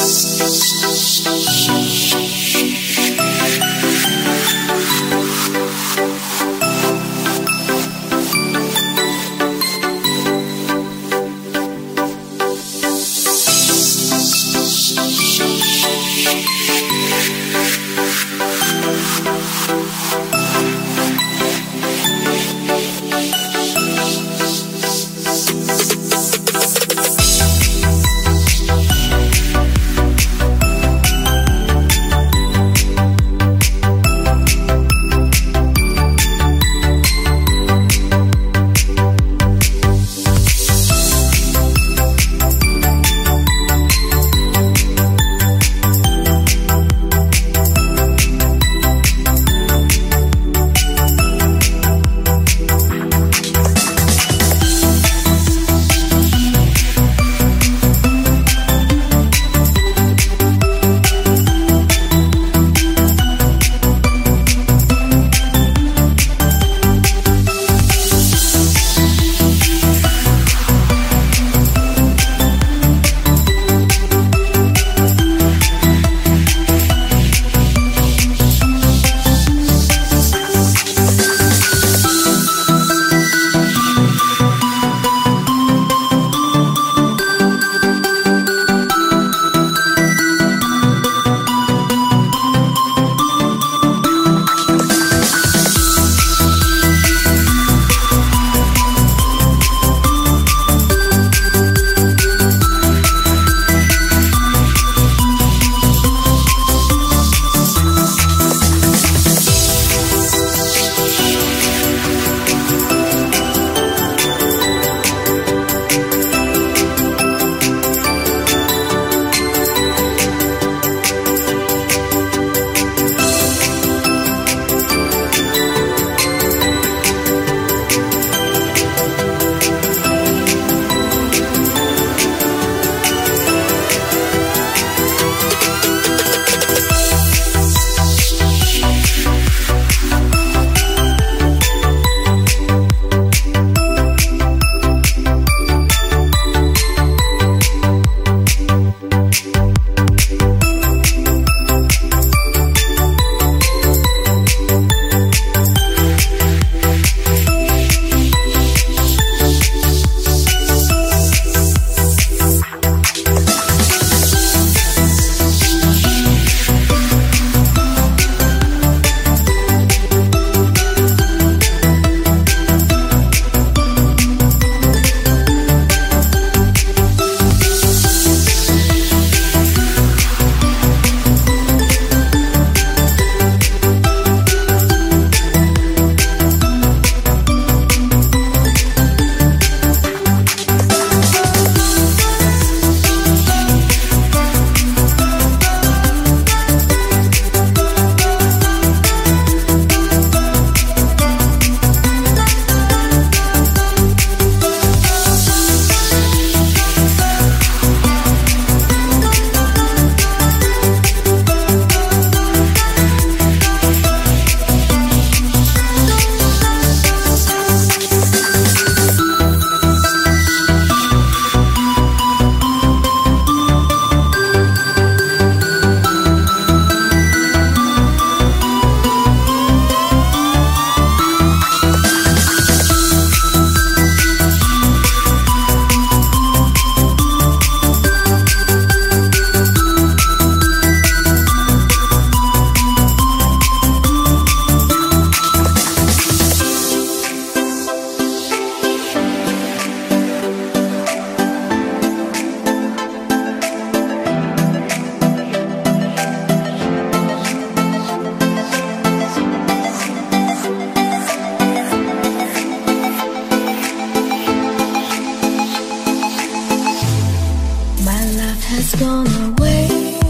has gone away.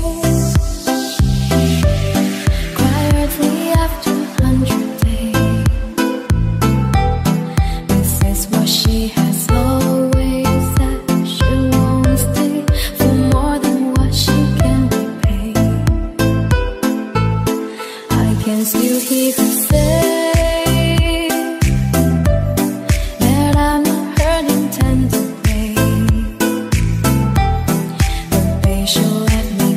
Quietly after 100 days. This is what she has always said. She won't stay for more than what she can repay. I can still hear her say that I'm not hurting tender way. She'll let me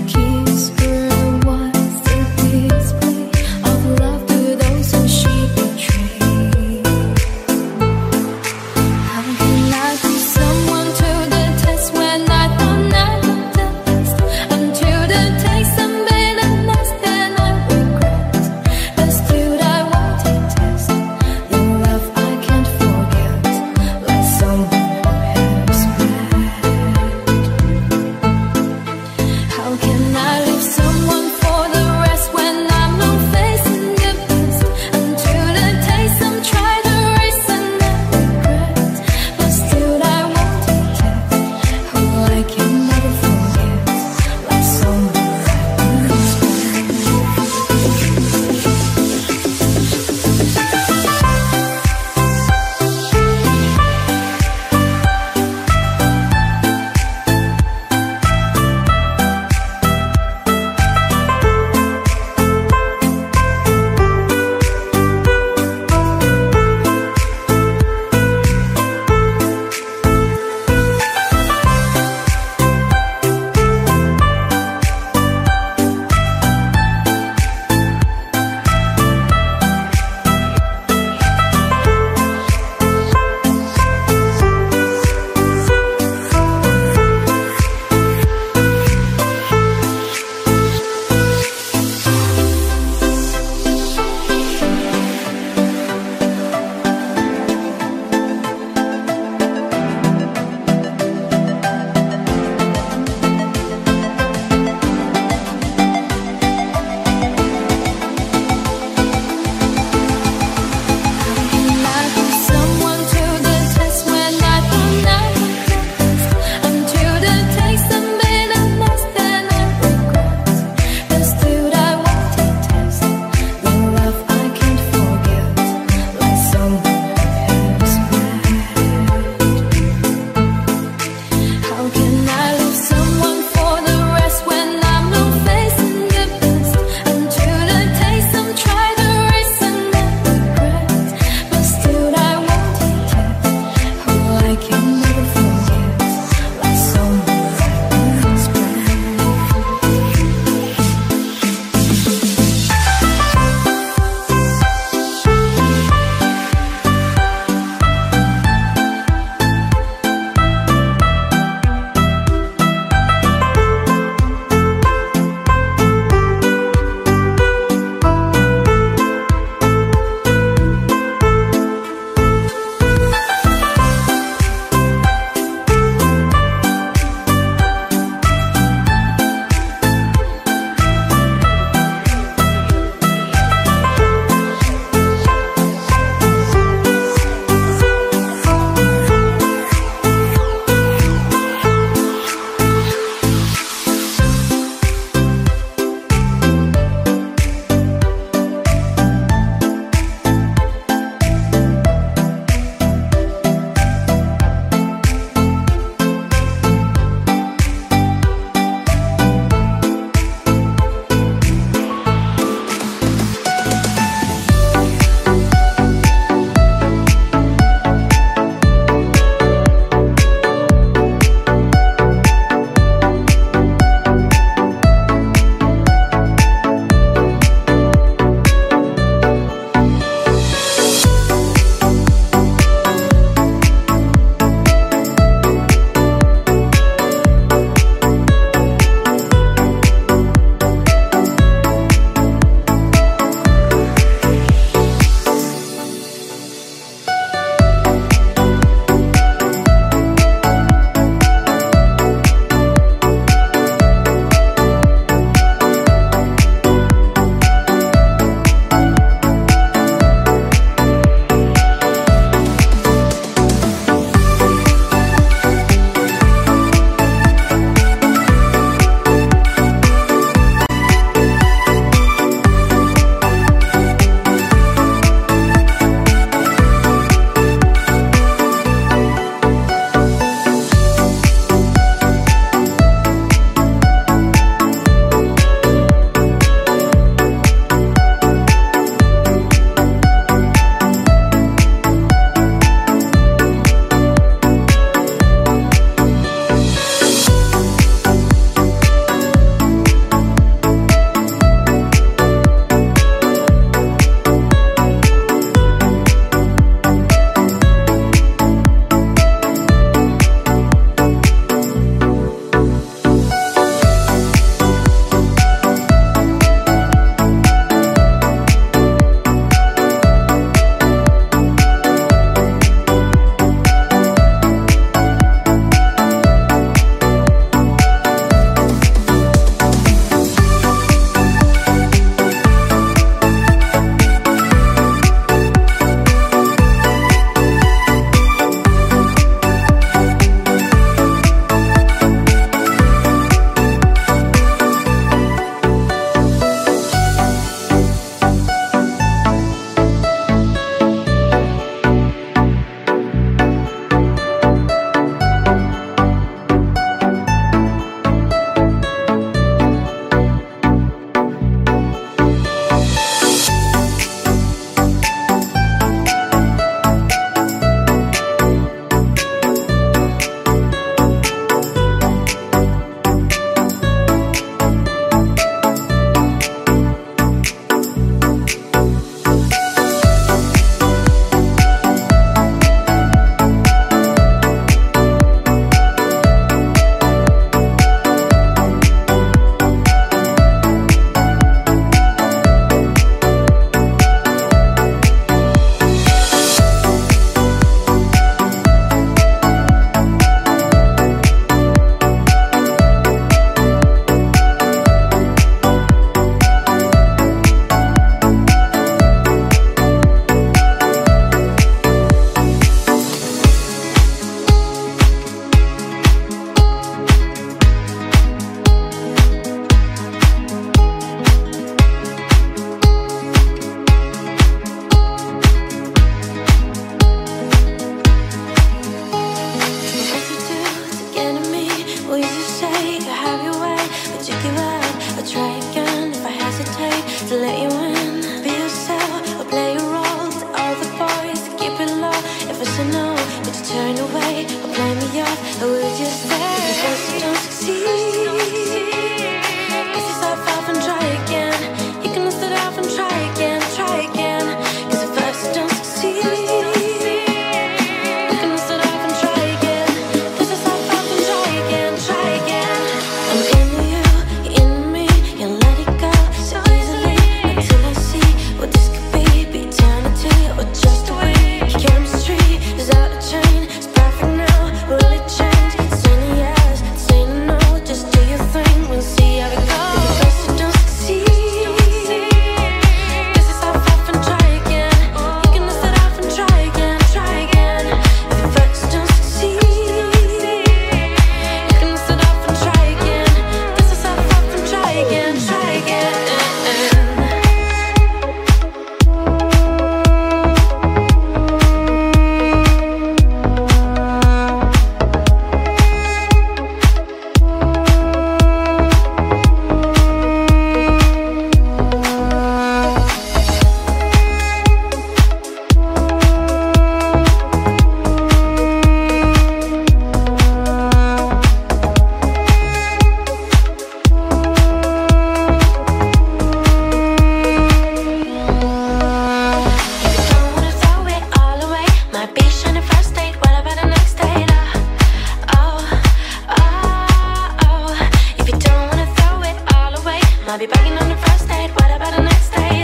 be begging on the first date. What about the next date?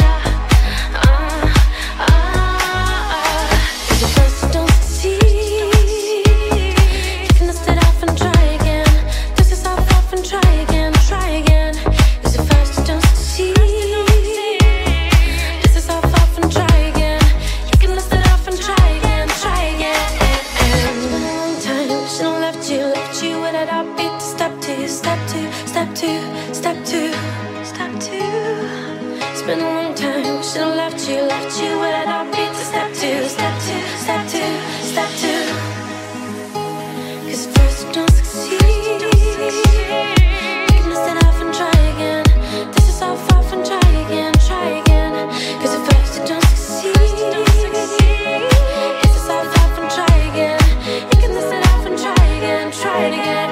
If the first don't succeed, you can dust it off and try again. Dust yourself off and try again, try again. If the first don't succeed, dust yourself off and try again. You can dust it off and try again, try again. It's been a long time, she don't left you with that upbeat to step two, step two, step two, step two, step two. It's been a long time, she don't left you with that upbeat to step two, step two, step two, step two. 'Cause first you don't succeed, you can dust it off and try again. Dust yourself off and try again, try again. 'Cause at first you don't succeed, dust yourself off and try again. You can dust it off and try again, try it again.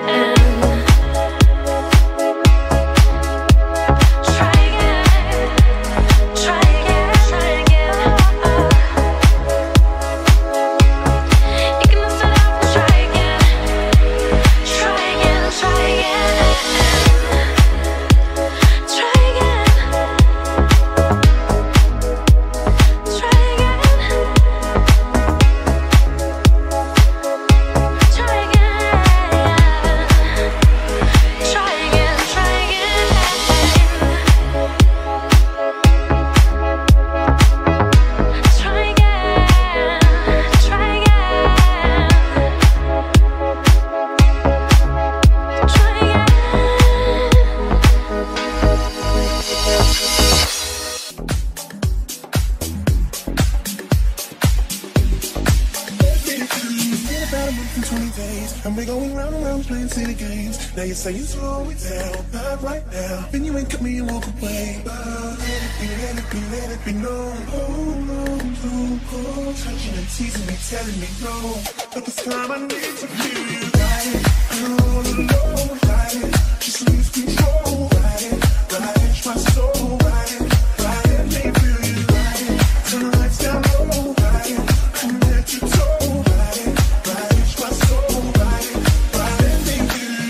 Now you say you slow it down, not right now. Then you ain't cut me and walk away. But let it be known. Hold on, don't go touching and teasing me, telling me no. But this time I need to feel you. Ride it, I'm all alone. Ride it, just lose control. Ride it, my soul. Ride it, let me feel you. Ride it, turn the lights down low. Ride it, come let you toe. Ride it, my soul. Ride it, let me feel you.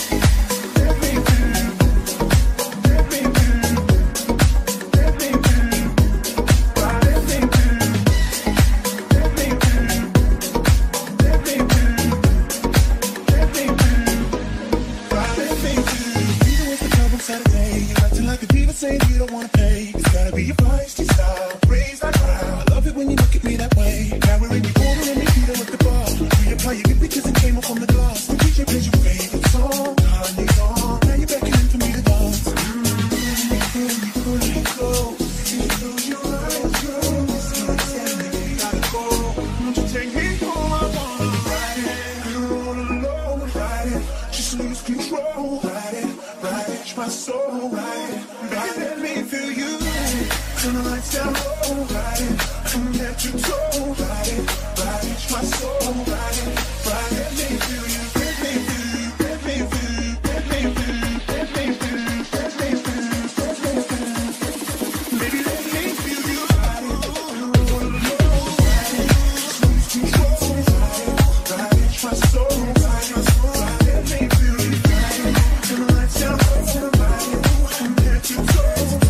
Saying you don't wanna pay, it's gotta be your feisty style. Raise that crowd. I love it when you look at me that way. Now we're in your corner and we beat at the bar. Reapply your good pictures and came up on the glass. The DJ plays your favorite song, Kanye's on. Now you're beckoning for me to dance. Before you go, you close your eyes, girl. It's gonna tell me you gotta go. Won't you take me home? I wanna ride it. You're all alone, ride it. Just lose control, ride it, my soul, ride it. Let me feel you. Turn the lights down low. Ride it. Come let you toe. Ride it. My soul. Ride it. Let me feel you. Let me feel you. Let me feel you. Let me feel you. Let me feel you. Let me feel you. Let me feel you. Baby, let me feel you. Ride it. All alone. Ride it. Lose control. Ride it. My soul. Ride it. Let me feel you. Ride it. Turn the lights down low. Ride it. Come let you toe.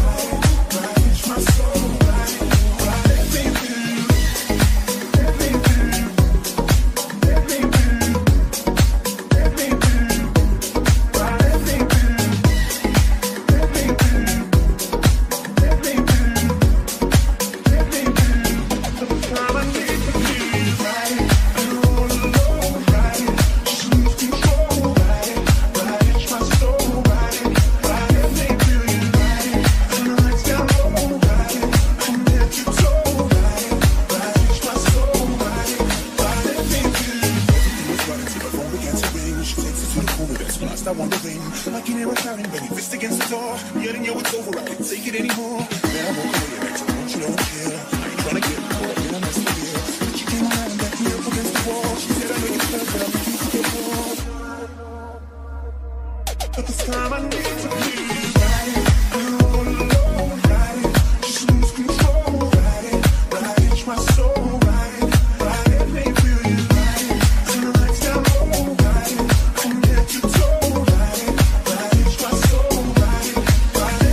But this time I need to be right. I'm all alone, right? Just lose control, right? Right, my soul, right? Right, let me feel you, right? Turn the lights down low, right? Come get your toe, right? Right, my soul, right? Right,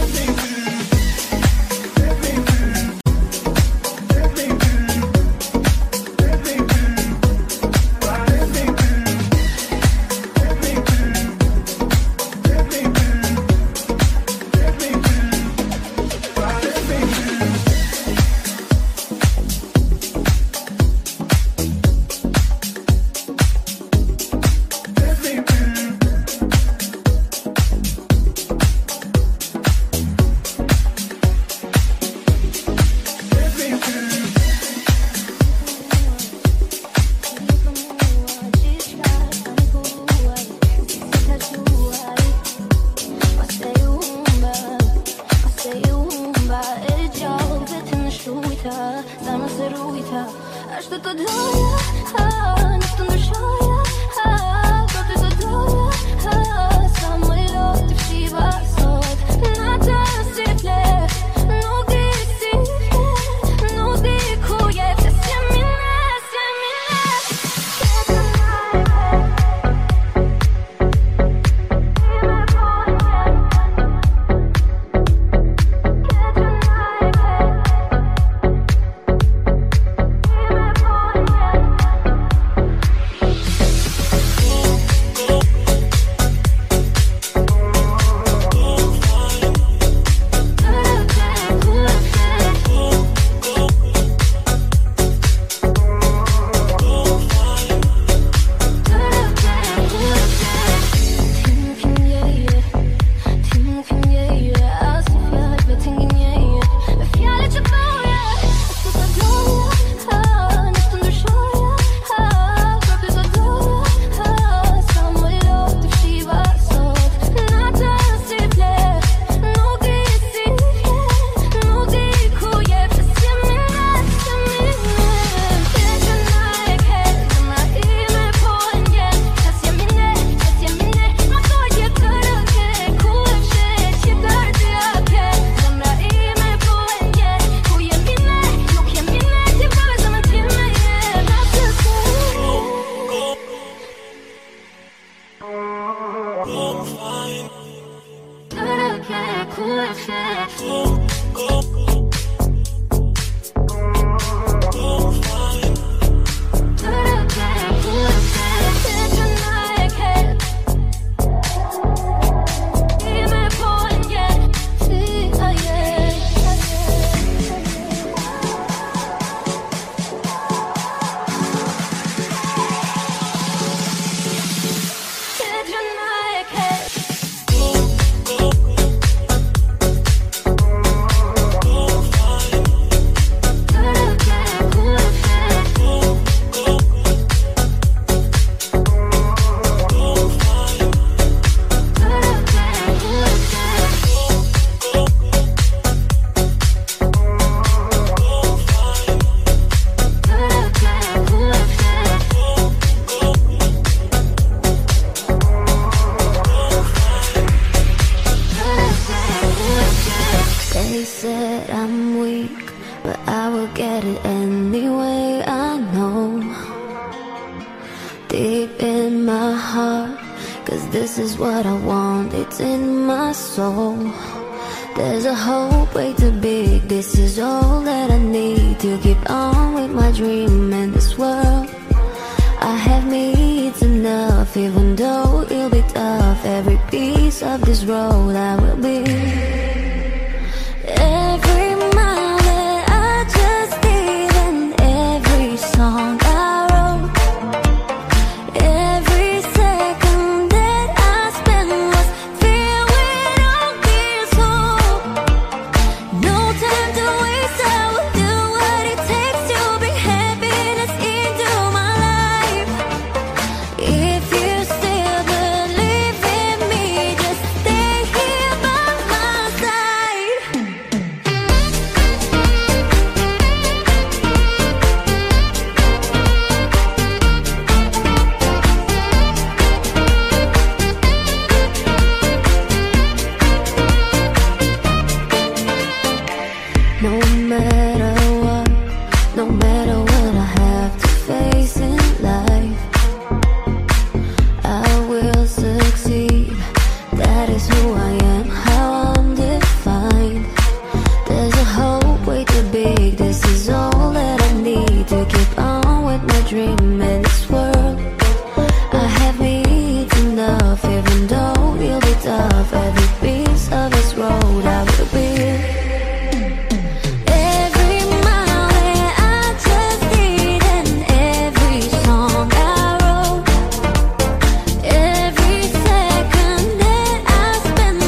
Every second that I spend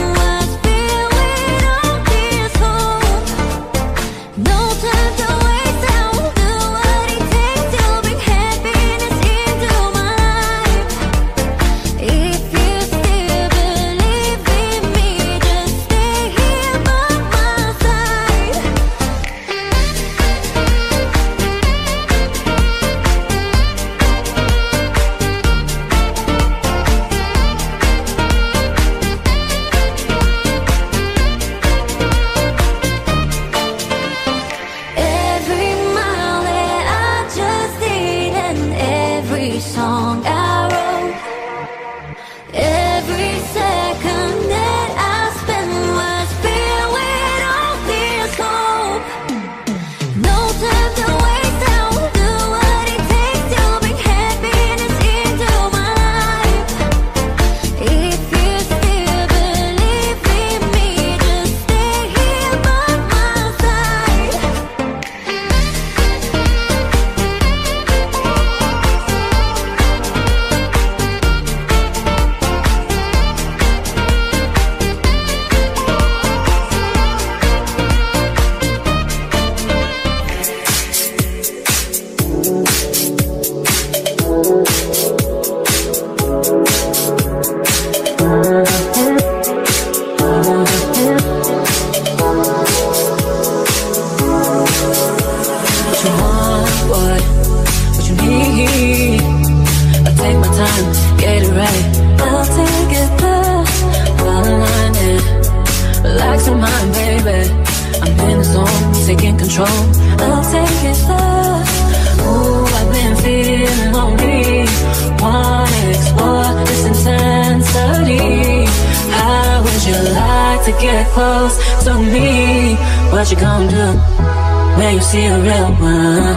control. I'll take it there. Ooh, I've been feeling lonely. Wanna explore this intensity. How would you like to get close to me? What you gonna do when you see a real one?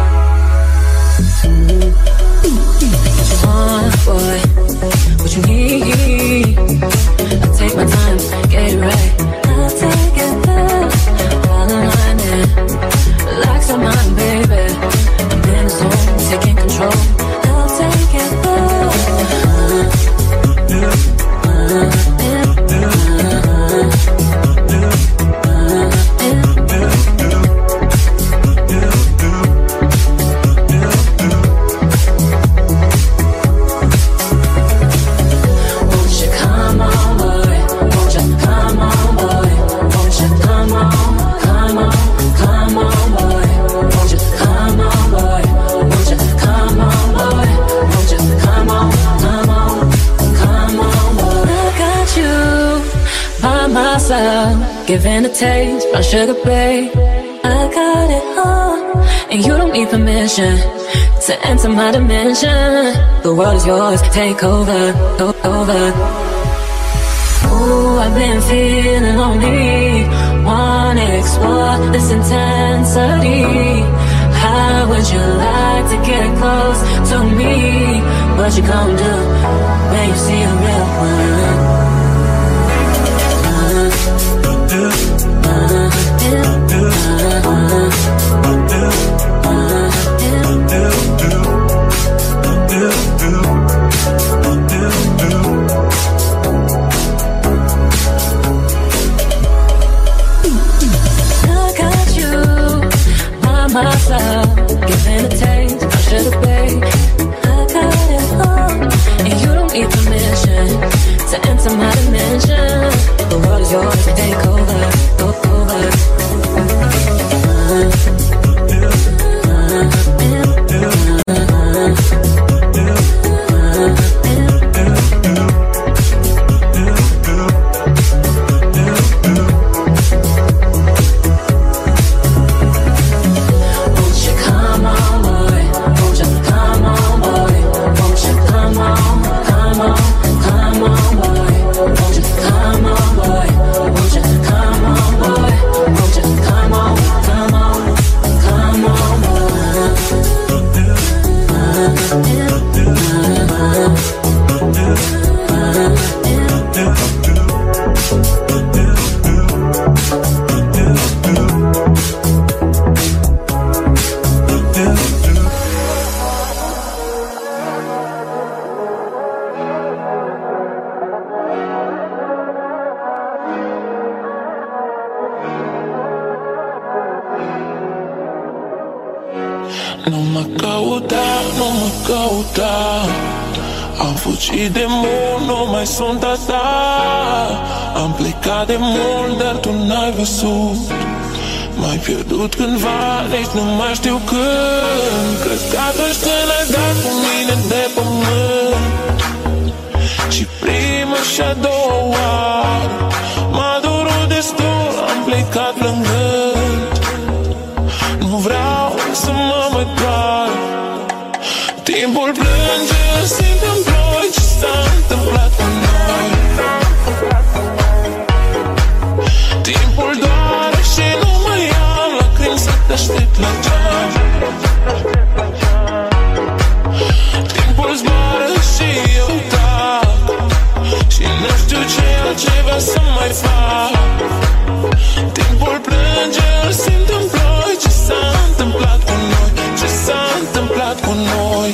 What you want, boy? What you need? I'll take my time, get it right. I'll take it there. All in line there. Relax your mind, baby. I'm in the zone, taking control. I'll take it there. Giving a taste, my sugar babe. I got it all, and you don't need permission to enter my dimension. The world is yours, take over, over. Ooh, I've been feeling lonely. Wanna explore this intensity. How would you like to get close to me? What you gonna do when you see a real one? Myself, giving a taste, I should've paid. I got it all, and you don't need permission to enter my dimension. The world is yours, take over, go over. Am fugit de mult, nu mai sunt a ta. Am plecat de mult, dar tu n-ai văzut. M-ai pierdut cândva, nici nu mai știu când. Crezi că atunci când ai dat cu mine de pământ și prima și a doua oară m-a durut destul, am plecat plângând. Nu vreau să mă mai doară. Timpul plânge, simt în ploi ce s-a întâmplat cu noi. Timpul doare și nu mai am lacrimi să te aștept la geam. Timpul zboară și eu tac și nu știu ce altceva să mai fac. Timpul plânge, simt în ploi ce s-a întâmplat cu noi. Ce s-a întâmplat cu noi.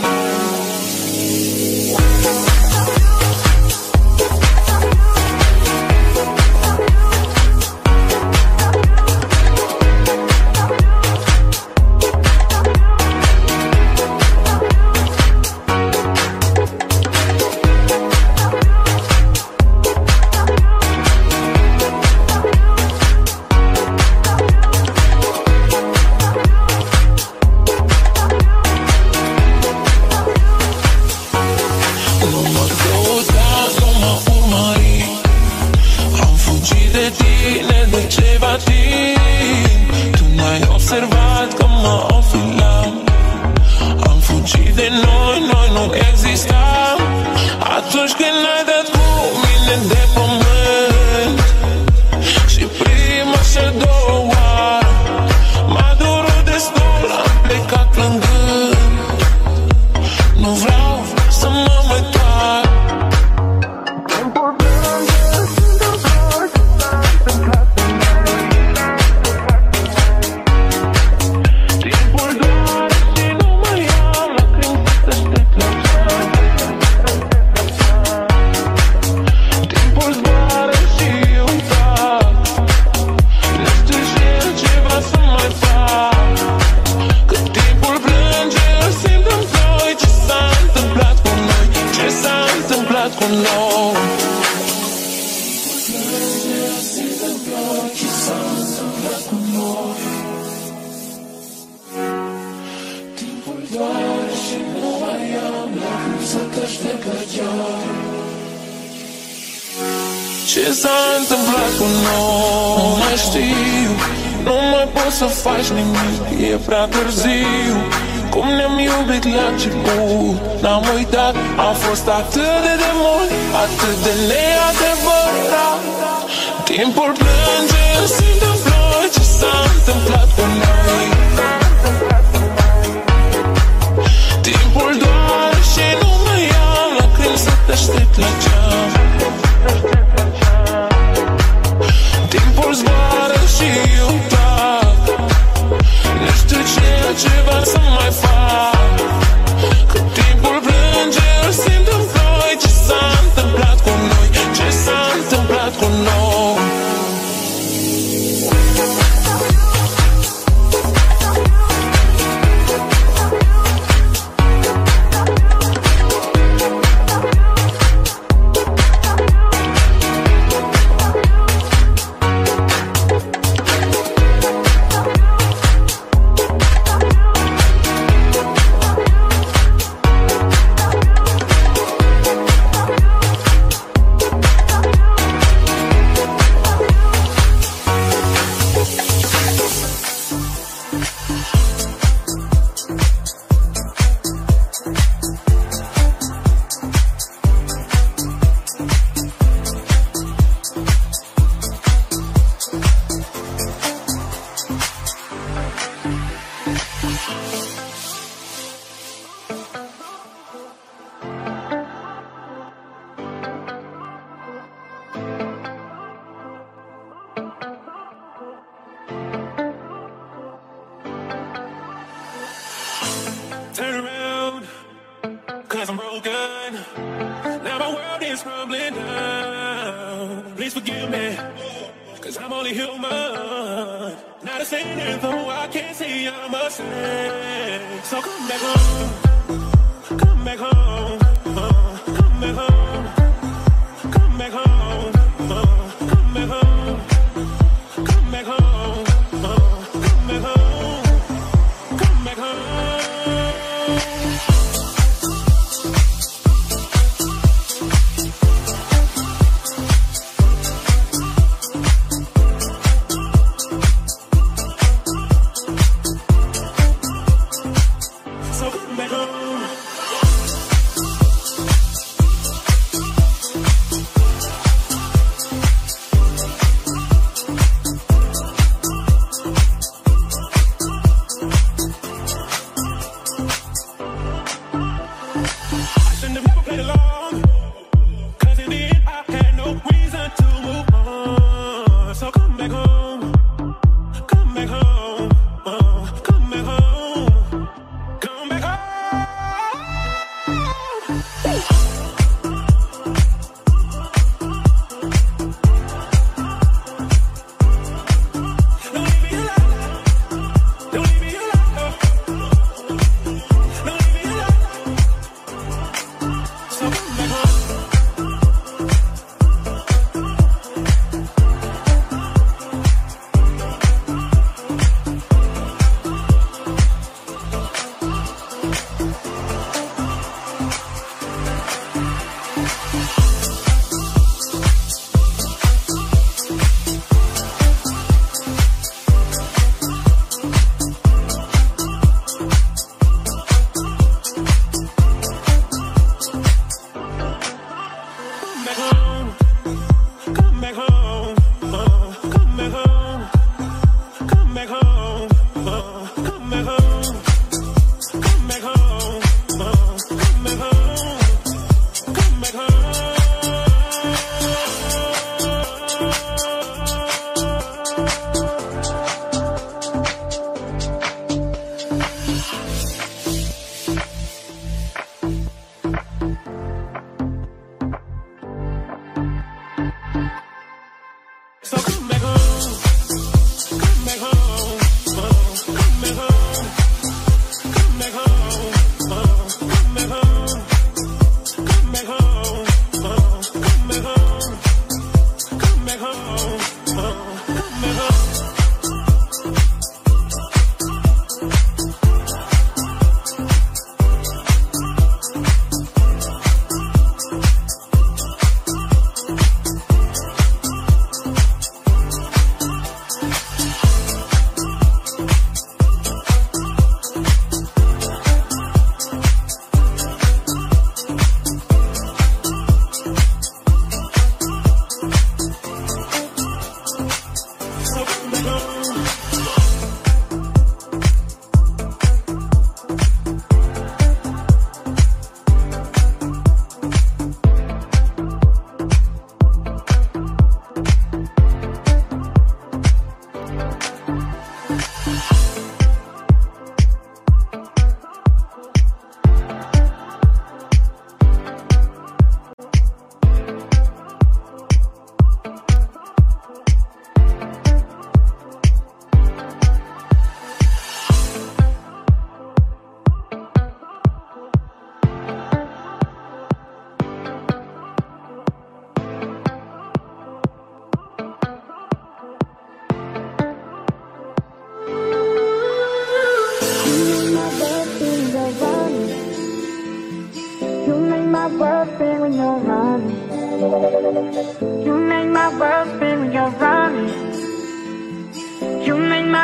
de pământ. Și prima și a doua oară m-a durut destul, am plecat plângând. Nu vreau să mă mai doar. Timpul doare și nu mai am lacrimi să aștept la geam. Timpul zboară și eu tac. Nu știu ce altceva să mai fac. Cât timpul plânge, îl simt în ploi. Ce s-a întâmplat cu noi? Ce s-a întâmplat cu noi? Timpul doare și nu mai am lacrimi să te aștept la geam. Ce s-a întâmplat cu noi? Nu mai știu, nu mai poți să faci nimic, e prea târziu. Cum ne-am iubit la început, n-am uitat, a fost atât de mult, atât de neadevărat. Timpul plânge, îl simt în ploi. Ce s-a întâmplat cu noi? Timpul doare și nu mai am lacrimi să te aștept la geam. Timpul zboară și eu tac. Nu știu ce altceva să mai fac. Cât timpul plânge, îl simt în ploi. Ce s-a întâmplat cu noi? Ce s-a întâmplat cu noi? Turn around, 'cause I'm broken. Now my world is crumbling down. Please forgive me, 'cause I'm only human. Not a saint, though I can't say I'm a saint. So come back home, come back home, come back home, come back home, come back home, come back home, come back home, come back home. So come back home.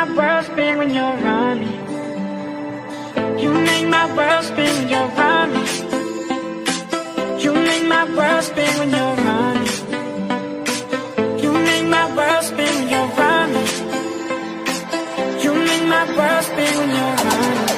world spin when you're around me. You make my world spin when you're around me. You make my world spin when you're around me. You make my world spin when you're around me. You make my world spin when you're around me.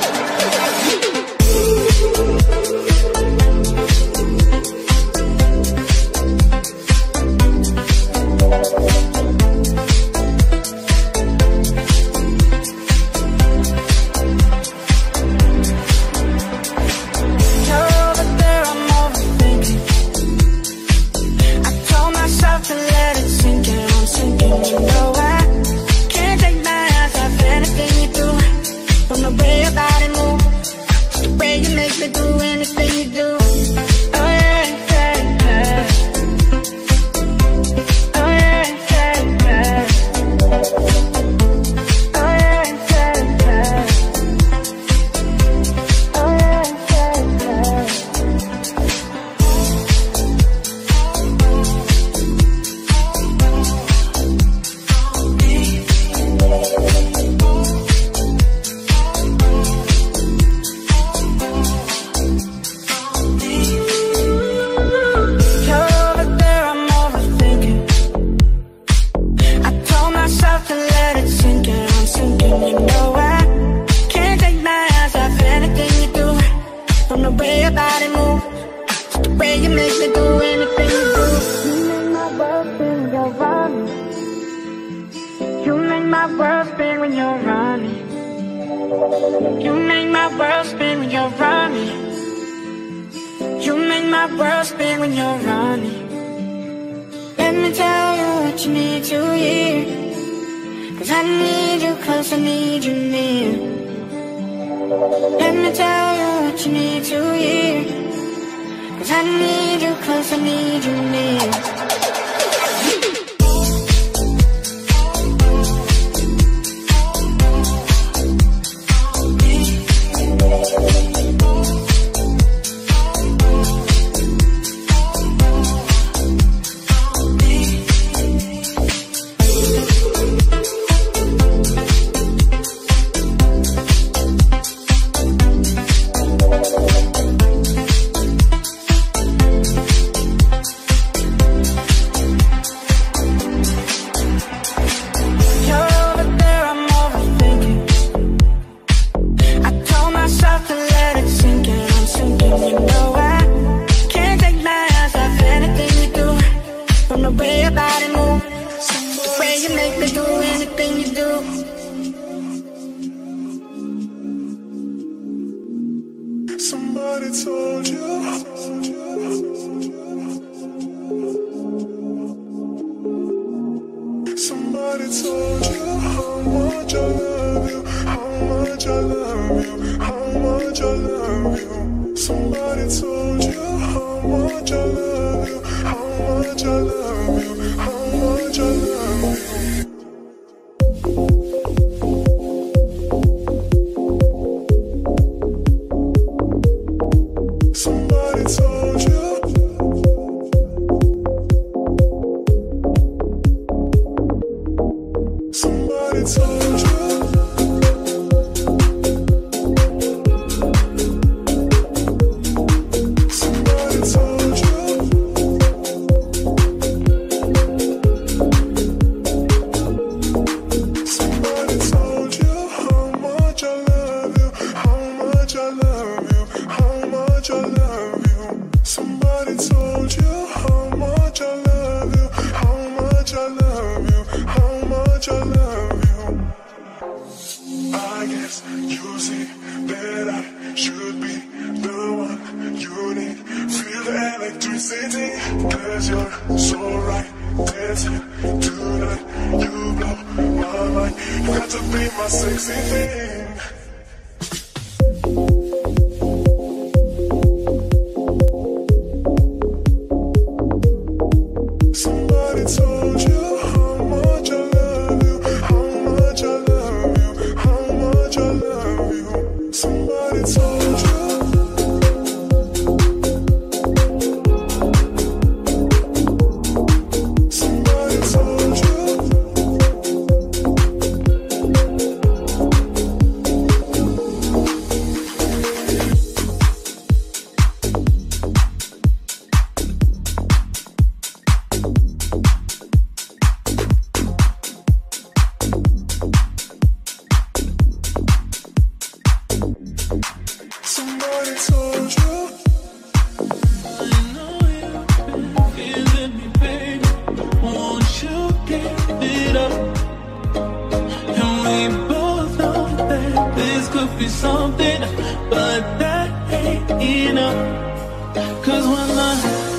be something, but that ain't enough. Cause when the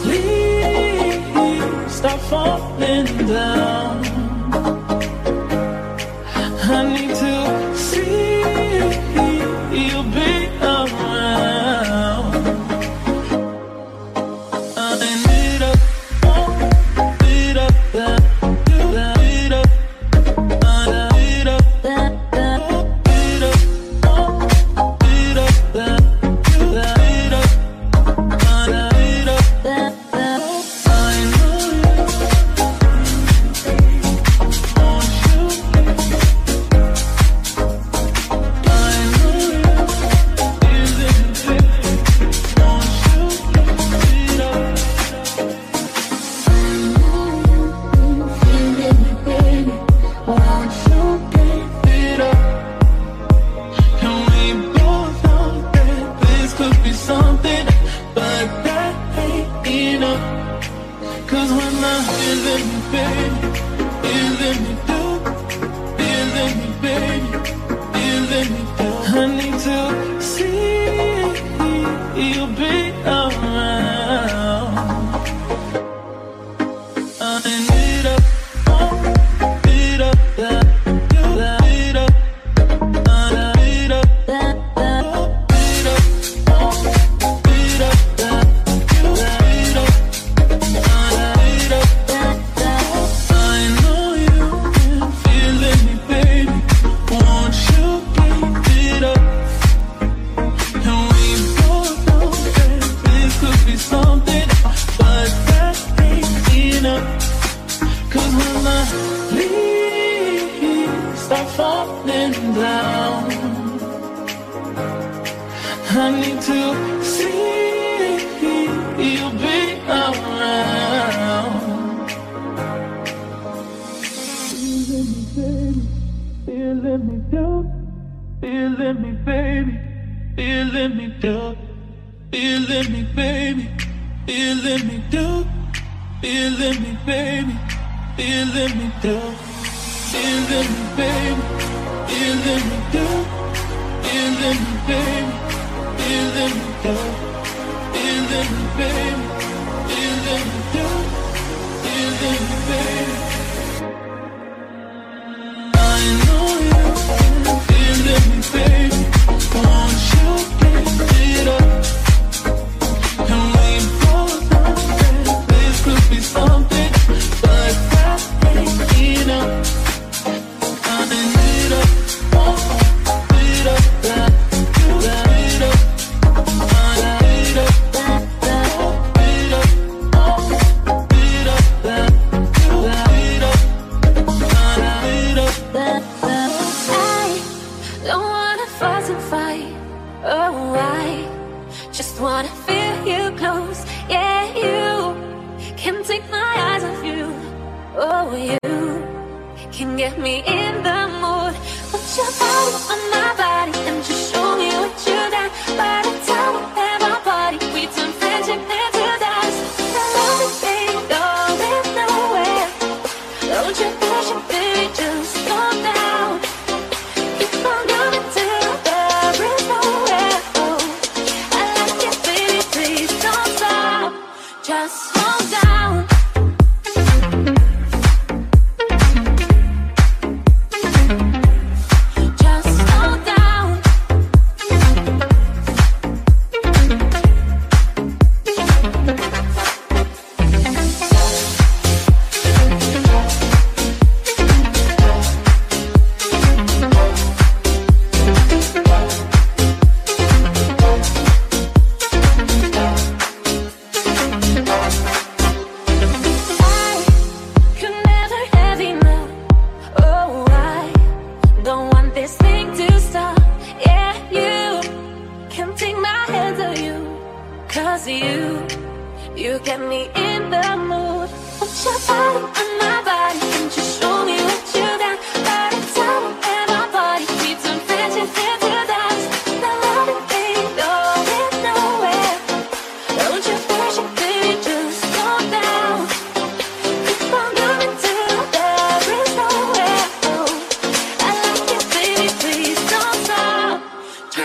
leaves start falling down, I need to see you be around. I need a beat up that, beat up, beat up that, beat up, beat up that, beat up, beat up that. I know you want you. I know you feeling it, want you beat up. Something, but that ain't enough. Cause when I feeling me, baby, feeling me do, feeling me, baby, feeling me do. I need to see you be around. I need a beat up that, beat up, beat up that, beat up. I need to see you be around. Feeling me, baby, feeling me, do, feeling me, baby, feeling me, do, feeling me, baby, feeling me, do, feeling me, baby, feeling me, do, feeling me, baby. Feeling me down, feeling me, baby, feeling me down, feeling me, baby. I know you feeling me, baby. Won't you give it up? And we both know that this could be something, but that ain't enough. I need a beat up that, beat up. Wanna feel you close, yeah, you can take my eyes off you. Oh, you can get me in the mood. Put your body on my body and just show me what you got. By the time we have our party, we turn friendship into dust. The love is ain't going nowhere. Don't you push it, baby, just calm down. Keep on coming till there is nowhere. Just slow down. Just slow down. You get me in the mood. Put your body on my body and just show me what you got. By the time we have our party, we turn friendship into dust. The love ain't going nowhere. Don't you push it, baby, just calm down. Keep on going till there is nowhere. Oh, I like it, baby, please don't stop.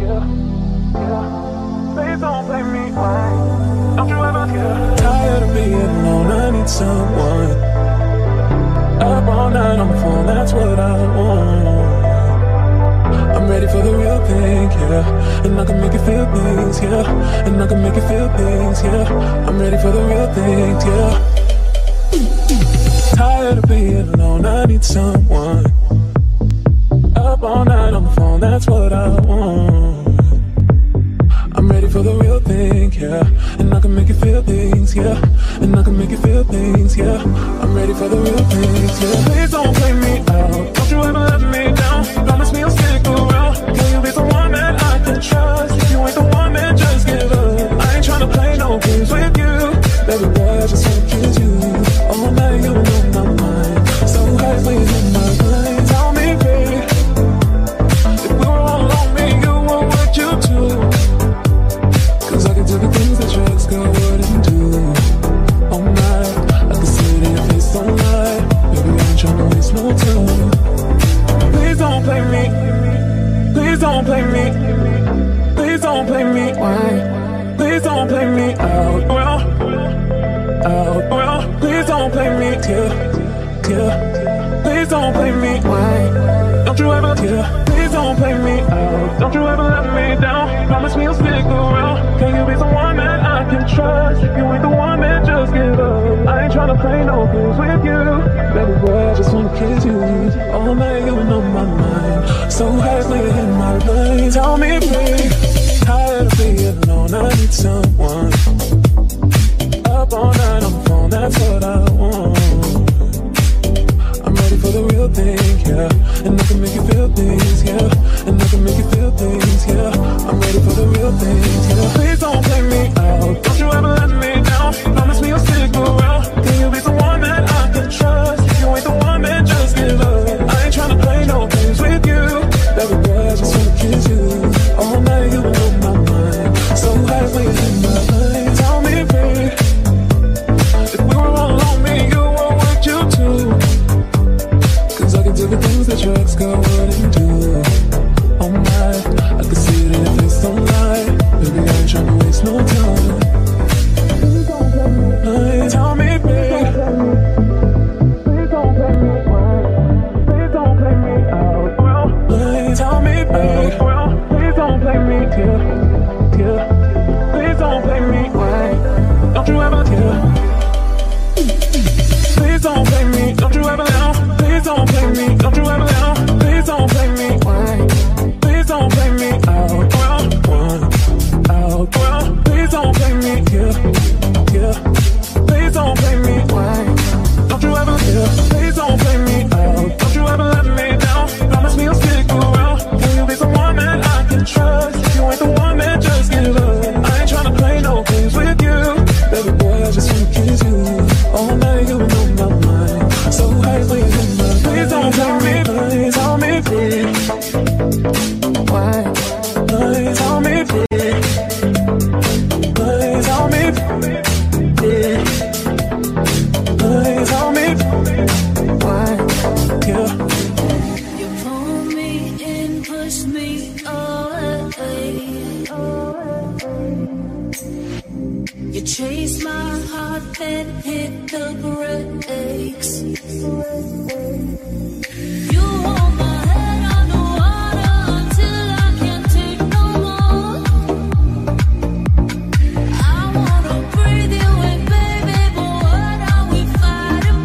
Please don't play me. Don't you ever care? Tired of being alone, I need someone. Up all night on the phone, that's what I want. I'm ready for the real thing, yeah. And I can make you feel things, yeah. And I can make you feel things, yeah. I'm ready for the real things, yeah. Tired of being alone, I need someone. Up all night on the phone, that's what I want. I'm ready for the real thing, yeah. And I can make you feel things, yeah. And I can make you feel things, yeah. I'm ready for the real things, yeah. Please don't play me out. Don't you ever let me down. Promise me you'll stick around. Can you be the one that I can trust? If you ain't the one, then just give up. I ain't tryna play no games with you. Baby boy, I just wanna kiss you. All night you on my mind. So high when you're in my mind. Tell me, babe, if we were all lonely, you what would you do? Cause I can do the things that your ex-girl wouldn't do. All night, I can see it in your face all night. Baby, I ain't tryna waste no time. Please don't play me. Please don't play me. Please don't play me. Why? Please don't play me out. Well, please don't play me. Yeah. Please don't play me. Why? Don't you ever, yeah. Please don't play me out. Don't you ever let me down. Promise me you'll stick around. Can you be someone that I can trust? If you ain't the one, then just give up. I ain't tryna play no games with you. Baby boy, I just wanna kiss you. All night you on my mind. So happily in my mind. Tell me, please. Tired of being alone, I need someone. Up all night on the phone, that's what I want. I'm ready for the real thing, yeah. And I can make you feel things, yeah. And I can make you feel things, yeah. I'm ready for the real things, yeah. Please don't play me out. Don't you ever let me down. Promise me you'll stick around. Can you be the one that I can trust? If you ain't the one, then just give up. I ain't tryna play no games with you. Baby boy, I just wanna kiss you. All night you on my mind. So high when you're in my mind. Tell me, babe, if we were all lonely, you what would you do? Cause I can do the things that your ex-girl wouldn't do. All night, I can see it in your face all night. Baby, I ain't tryna waste no time. Tell me, babe, please don't play me. Please don't play me out. Well, tell me, babe, please don't play me. Yeah. Please don't play me. Don't you ever care? Please don't play me. Don't you ever now? Please don't play me. Don't you ever now? Please don't play me. Please don't play me out. Well, please don't play me. Yeah. Please don't play me. Don't you ever care? Please don't play me out. Don't you ever let me down. Promise me you'll stick around. Can you be someone that I can trust? If you ain't the one, then just give up. I ain't tryna play no games with you. Baby boy, I just wanna kiss you. All night you on my mind. So high when you're in my mind. Please don't tell me, please tell me, please. Why? Please tell me, please. Please tell me, please. Please tell me why? Yeah. You pull me in, push me away. You chase my heart, then hit the brakes. You hold my head underwater until I can't take no more. I wanna breathe you in, baby, but what are we fighting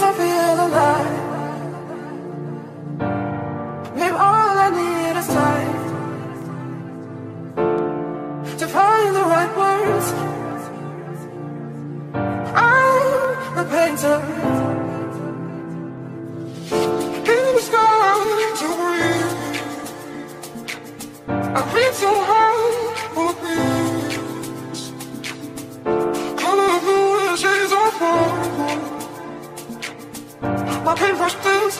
I feel alive. Maybe all I need is time to find the right words. I'm a painter in the sky to breathe. I reach so high for peace. Colorful shades of purple. My paintbrush thinks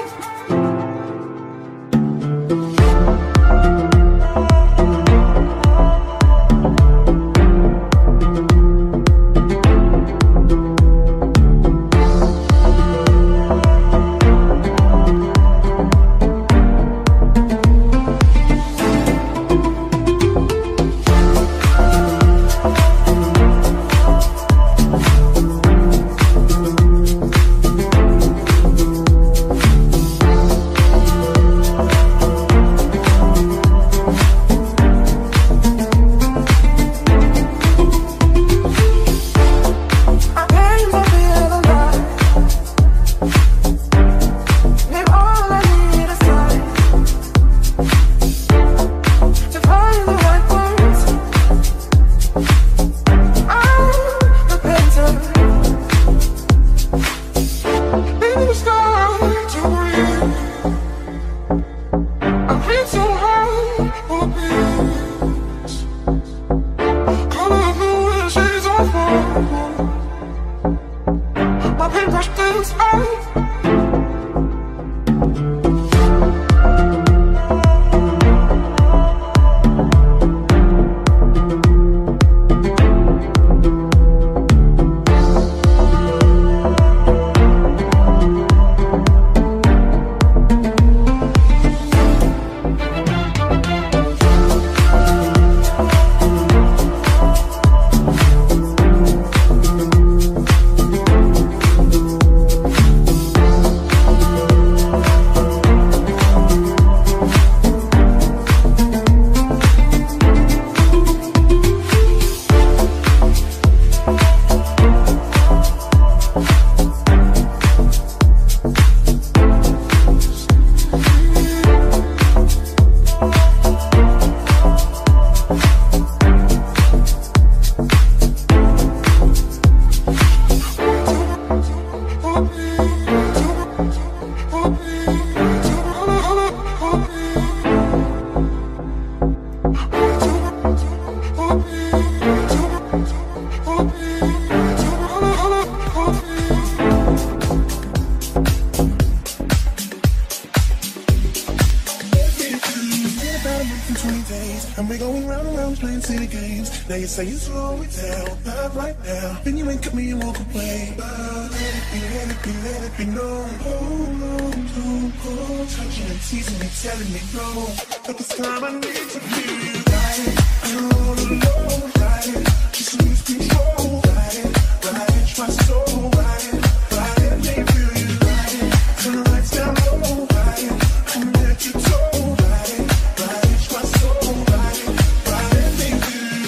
now you say you slow it down, not right now. Then you ain't cut me and walk away. But let it be, let it be, let it be known. Hold on, don't go touching and teasing me, telling me no. But this time I need to feel you. Ride it, I'm all alone. Ride it, just lose control. Ride it, my soul. Ride it, let me feel you. Ride it, turn the lights down low. Ride it, I'm at your toe. Ride it, my soul. Ride it, let me feel you.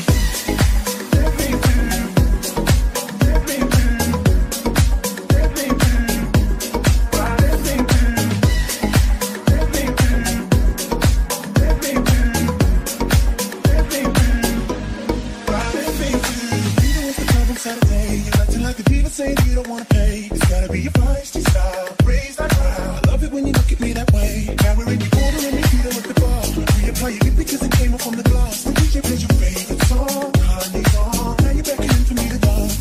Say you don't wanna pay, it's gotta be your feisty style. Raise that crowd, I love it when you look at me that way. Now we're in your corner and we beat it with the bar. Reapply your lip because it came up from the glass. The DJ plays your favorite song, Kanye's on. Now you're beckoning for me to dance.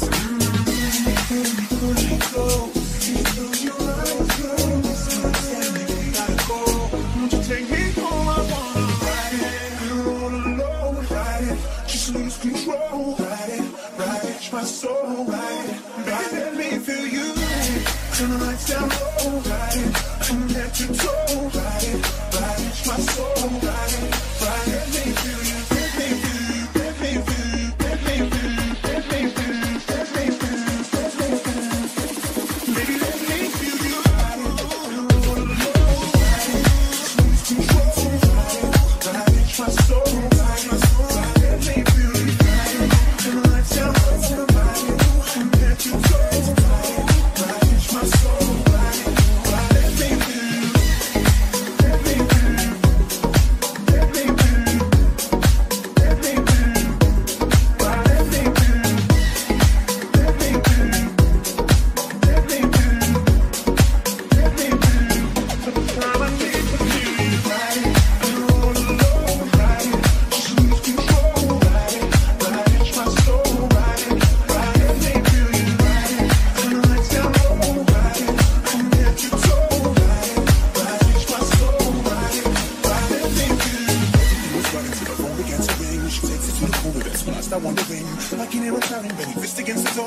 Close your eyes, girl. Tell me we gotta go. Won't you take me home? I wanna ride it, you're all alone. Ride it, just lose control. Ride it, my soul. Ride it. Let me feel you. Turn the lights down low. Ride it, I'm at your toe. Ride it, my soul. Ride it, let me feel you. Let me feel you. Let me feel you. Let me feel you. Let me feel you. Let me feel you. Let me feel you. Baby, let me feel you. Ride it, you're all alone. Ride it, lose control. Ride it, my soul. Ride it, let me feel you. Ride it, turn the lights down low. Ride it, I'm at your toe. Ride it, my soul.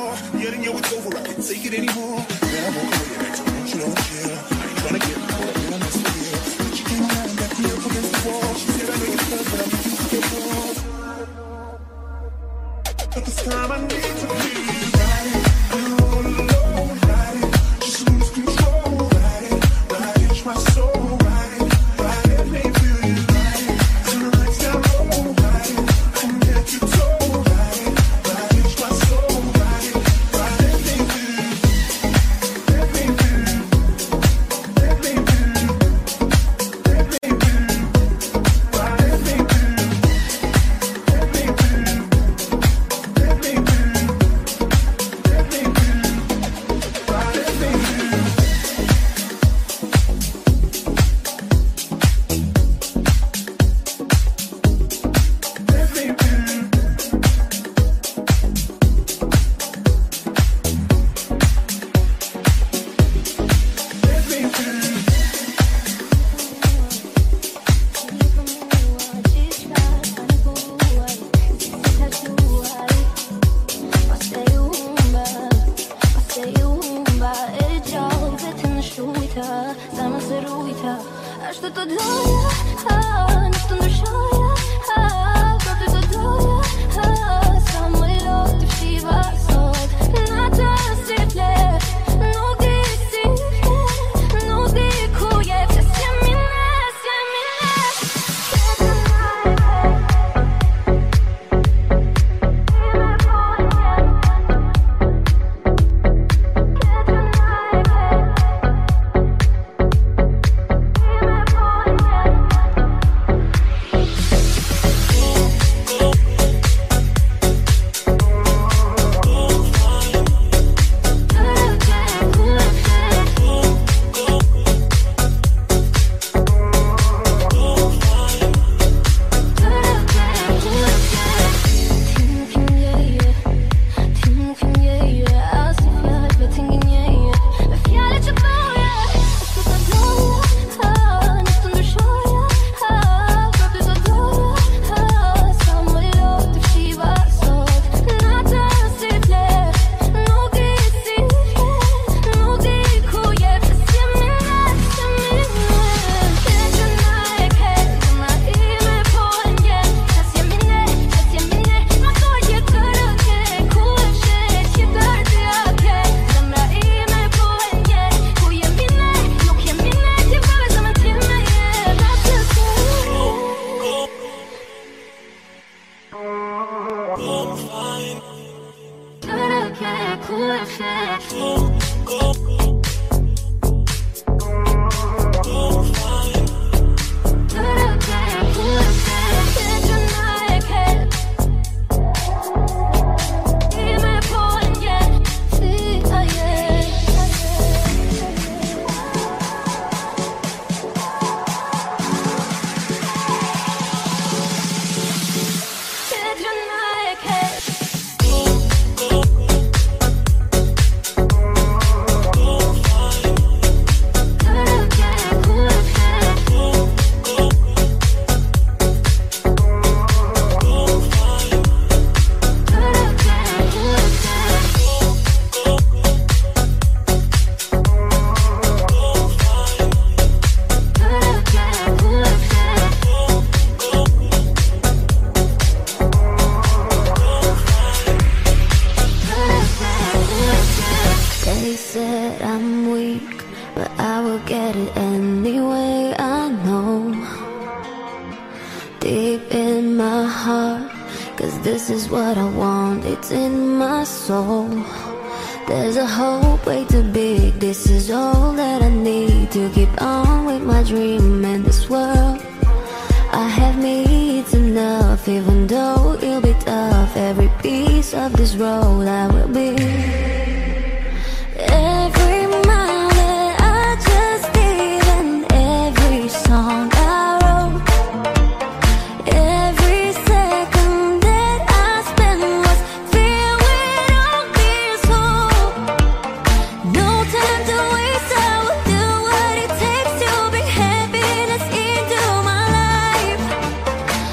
before. Yeah, then yo, it's over. I can't take it anymore. Then I walk away and I told you don't chill. I ain't trying to get caught up in a mess with you. But she came around and backed me up against the wall. She said, I know you're tough, but I need you to get off. But this time I need to be right. I'm all alone, right? Just lose control, right? Touch my soul, right? Make me feel you, right? Turn the lights down low, right? From head to toe, right? Touch my soul, right? Let me feel you, let me feel you, let me feel you, let me feel you, let me feel you, let me feel you, let me feel you.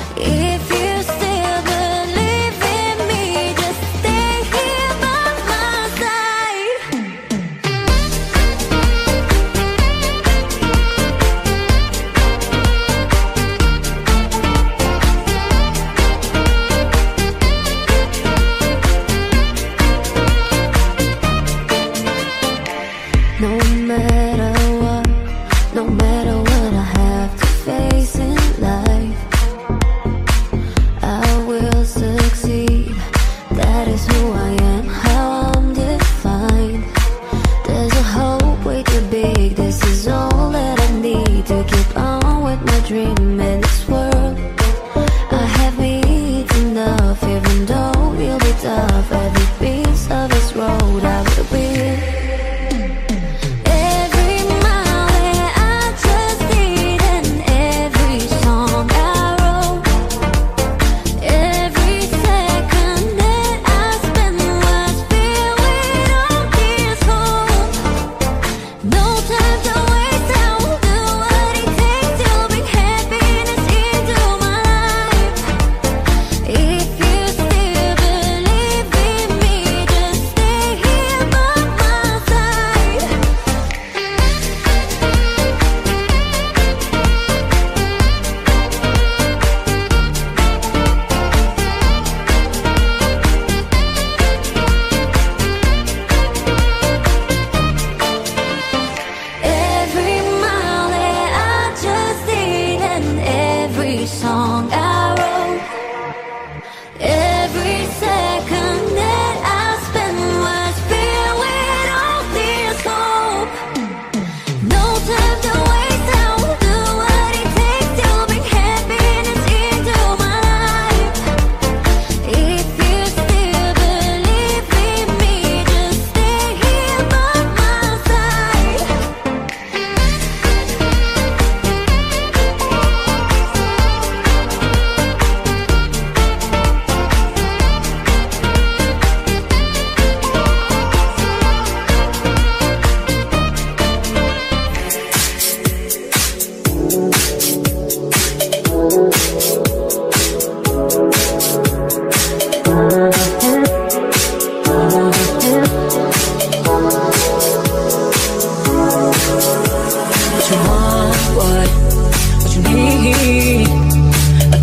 If you still believe in me, just stay here by my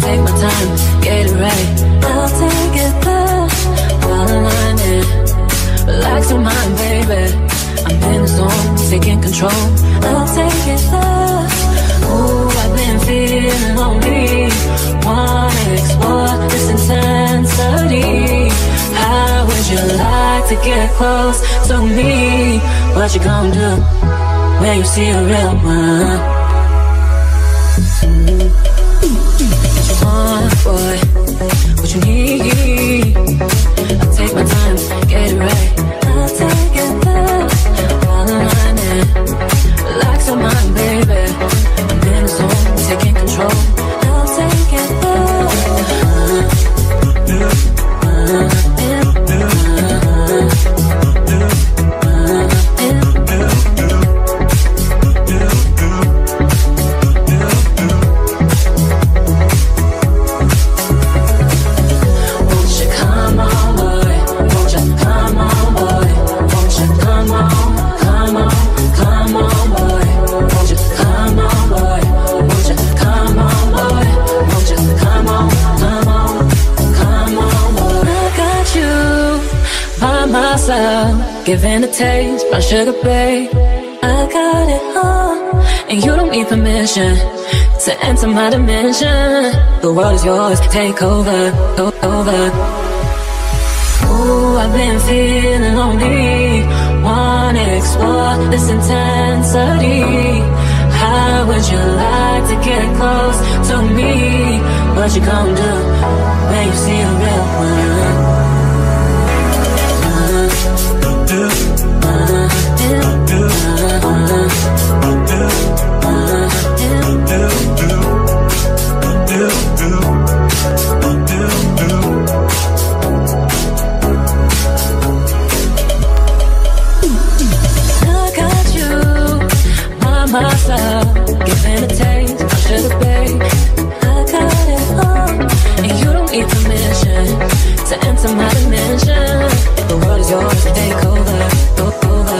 take my time, get it right. I'll take it there, while aligning. Relax your mind, baby. I'm in the zone, taking control. I'll take it there. Ooh, I've been feeling lonely. Wanna explore this intensity. How would you like to get close to me? What you gonna do when you see a real one? What you want, boy? What you need? I'll take my time, get it right. I'll take it there, while aligning. Relax your mind, baby. I'm in the zone, taking control. I'll take it there. Giving a taste, my sugar babe. I got it all, and you don't need permission to enter my dimension. The world is yours, take over, over. Ooh, I've been feeling lonely. Wanna explore this intensity. How would you like to get close to me? What you gonna do when you see a real one? Myself, giving a taste, I should've paid. I got it all, and you don't need permission to enter my dimension. The world is yours, take over, over.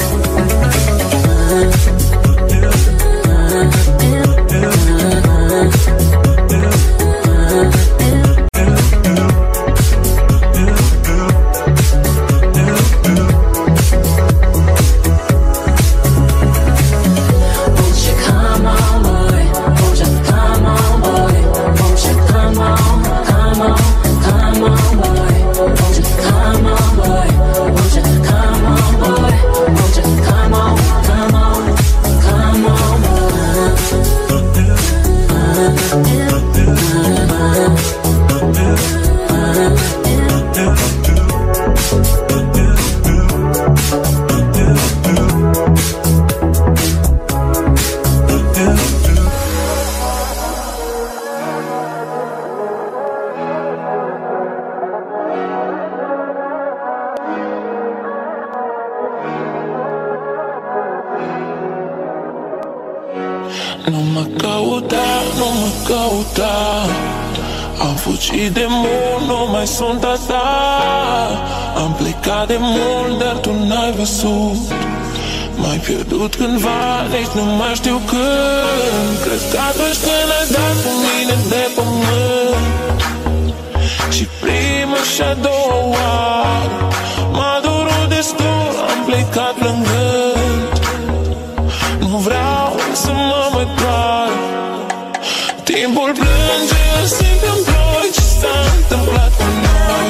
Am fugit de mult, nu mai sunt a ta. Am plecat de mult, dar tu n-ai văzut. M-ai pierdut cândva, nici nu mai știu când. Crezi că atunci când ai dat cu mine de pământ și prima și a doua oară m-a durut destul, am plecat plângând. Nu vreau să mă mai doară. Timpul plânge, simt în ploi ce s-a întâmplat cu noi.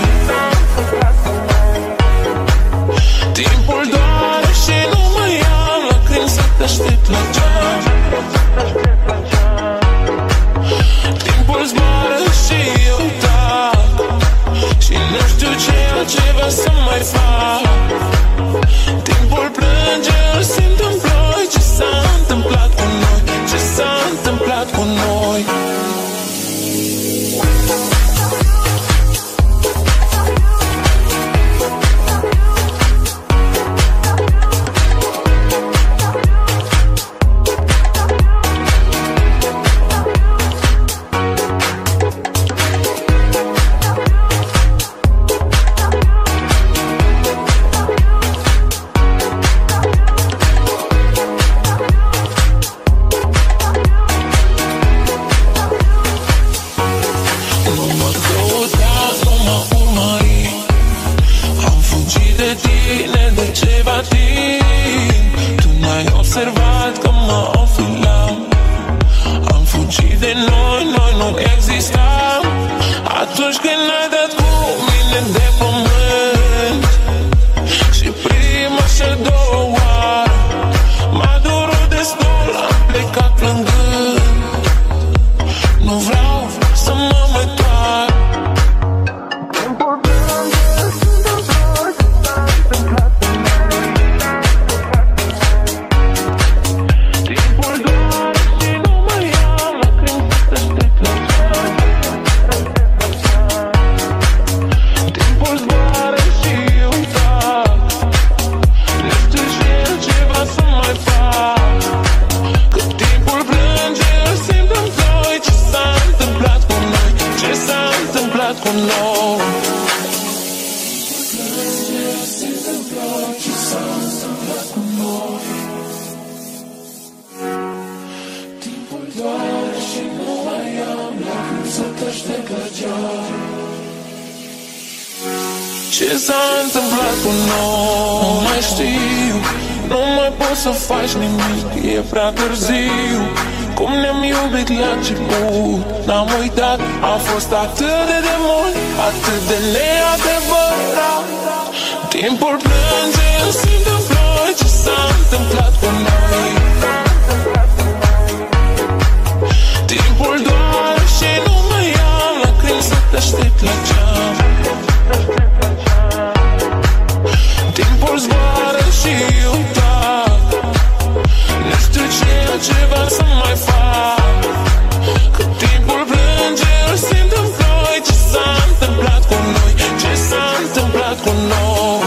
Timpul doare și nu mai am lacrimi să te aștept la geam. Timpul zboară și eu tac și nu știu ce altceva să mai fac. Timpul plânge, îl simt în ploi ce s-a întâmplat cu noi. Ce s-a întâmplat cu noi. Ce s-a întâmplat cu noi? Nu mai știu, nu mai poți să faci nimic, e prea târziu. Cum ne-am iubit la început, n-am uitat, a fost atât de mult, atât de neadevărat. Timpul plânge, eu simt în ploi ce s-a întâmplat cu noi. Timpul doare și nu mai am lacrimi să te aștept la geam. Timpul zboară și eu tac, nu știu ce altceva să mai fac. Că timpul plânge, îl simt în ploi. Ce s-a întâmplat cu noi? Ce s-a întâmplat cu noi?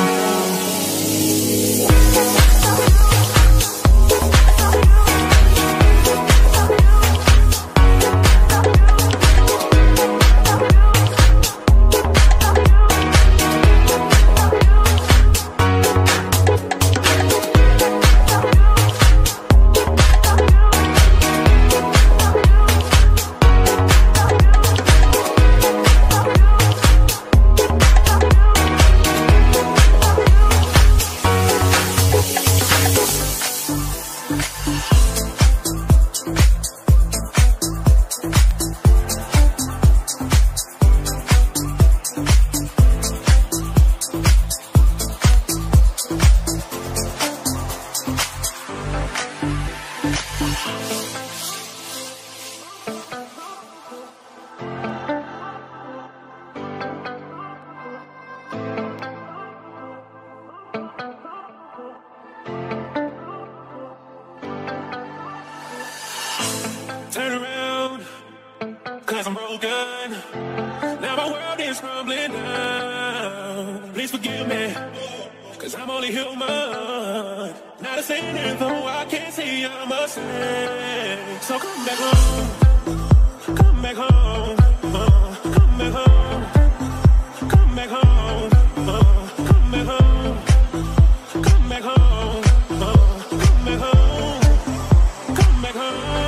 Turn around, cause I'm broken. Now my world is crumbling down. Please forgive me, cause I'm only human. Not a sinner, though I can't say I'm a saint. So come back home, come back home, come back home, come back home, come back home, come back home, come back home, come back home.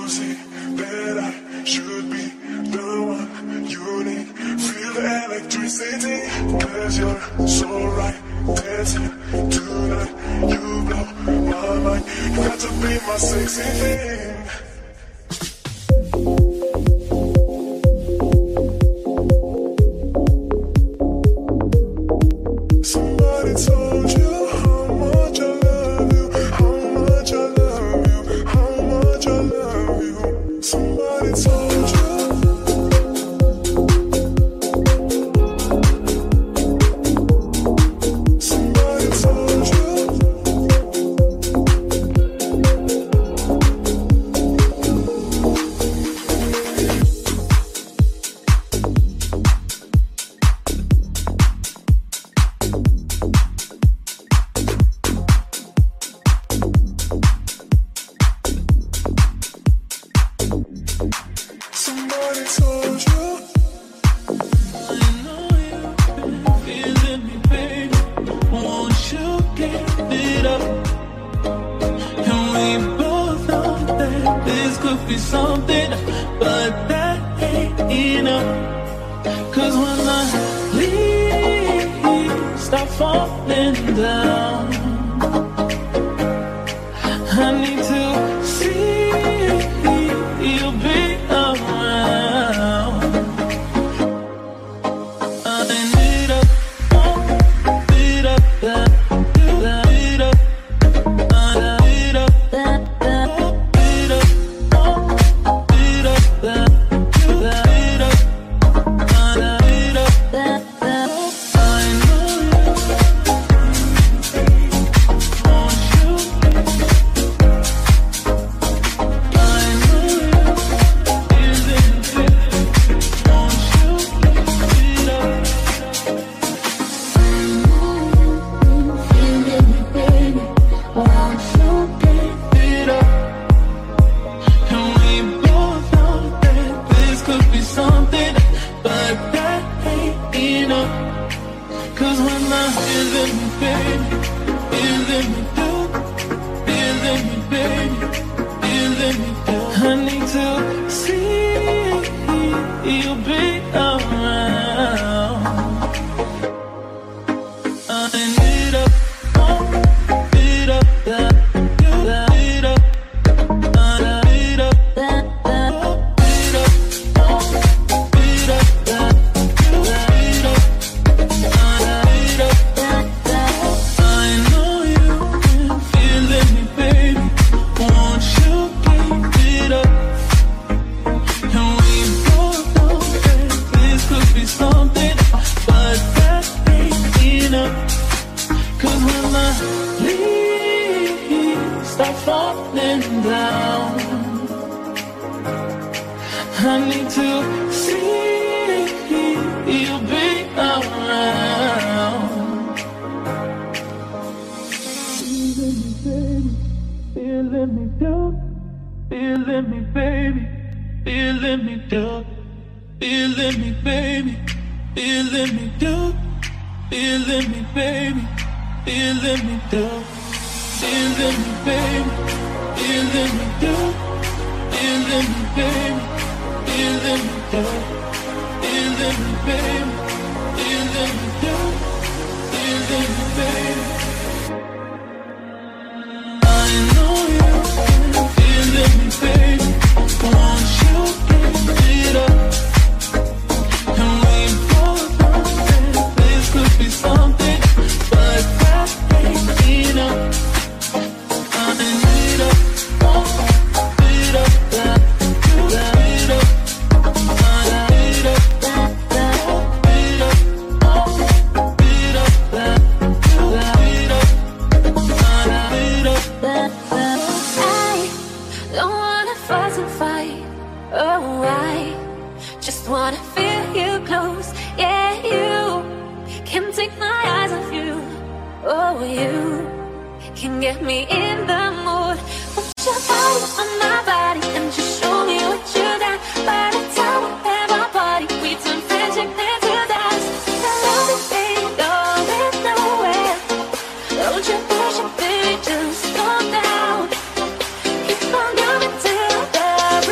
see that I should be the one you need. Feel the electricity, 'cause you're so right. Dancing tonight, you blow my mind. You got to be my sexy thing. Somebody told you how much I love you, how much I love you, how much I love you. Somebody told you. Somebody told you. Somebody told you. I know you've been feeling me, baby. Won't you get it up? And we both know that this could be something, but that ain't enough. 'Cause when the leaves start falling down, I need to see you be around. I need a beat up that, beat up, beat up that, beat up, beat up that, beat up, beat up that. I know you. Won't you? I know you. Isn't it? Won't you beat up? Beat up. And we both know that this could be something, but that ain't enough. 'Cause when I feeling me, baby, feeling me too, feeling me, baby, feeling me too. I need to see you be around. I need a beat up that, beat up, beat up that, beat up, beat up that, beat up, beat up that. I know you've been feeling me, baby. Won't you keep it up? And we both know that this could be something, but that ain't enough. 'Cause when the leaves start falling down, I need to see you be around. Feeling me, feeling me, baby, feeling me, too. Feeling me, baby, feeling me, too. Feeling me, baby, feeling me, too. Feeling me, baby, feeling me, too. Feeling me, baby, feeling me, too. Feeling me, baby, feeling me, too. Feeling me, baby. I know you've been feeling me, baby. Won't you give it up? And we both know that this could be something, but that ain't enough. I need a beat up that, beat up, beat up that, beat up, beat up that, beat up, beat up that. I don't wanna fuss and fight. Oh, I just wanna feel you close. Yeah, you can't take my eyes off you. Oh, you can get me in the mood. Put your body on my body and just show me what you got. By the time we have our party, we turn friendship into dust. I love it, baby, going nowhere. Don't you push it, baby, just calm down. Keep on coming till the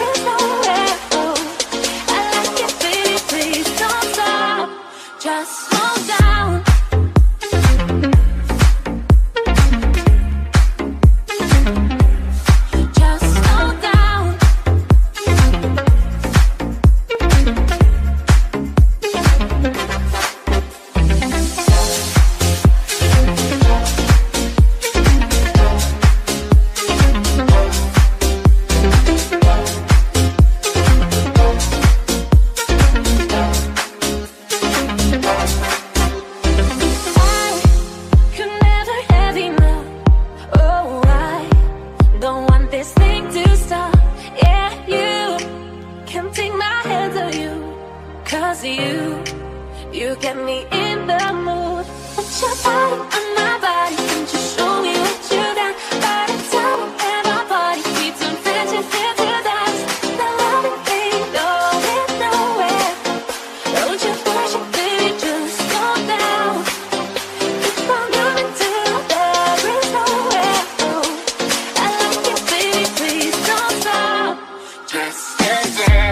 this thing to stop. Yeah, you can't take my hands off you. 'Cause you get me in the mood. Put your body on my body, can't you show me what you got? Body time and my body keeps on fetching to dance. The loving ain't going nowhere. Don't you push it, baby, just slow down. Keep on moving till there is nowhere. Oh, I like it, baby, please don't stop. Just stand there.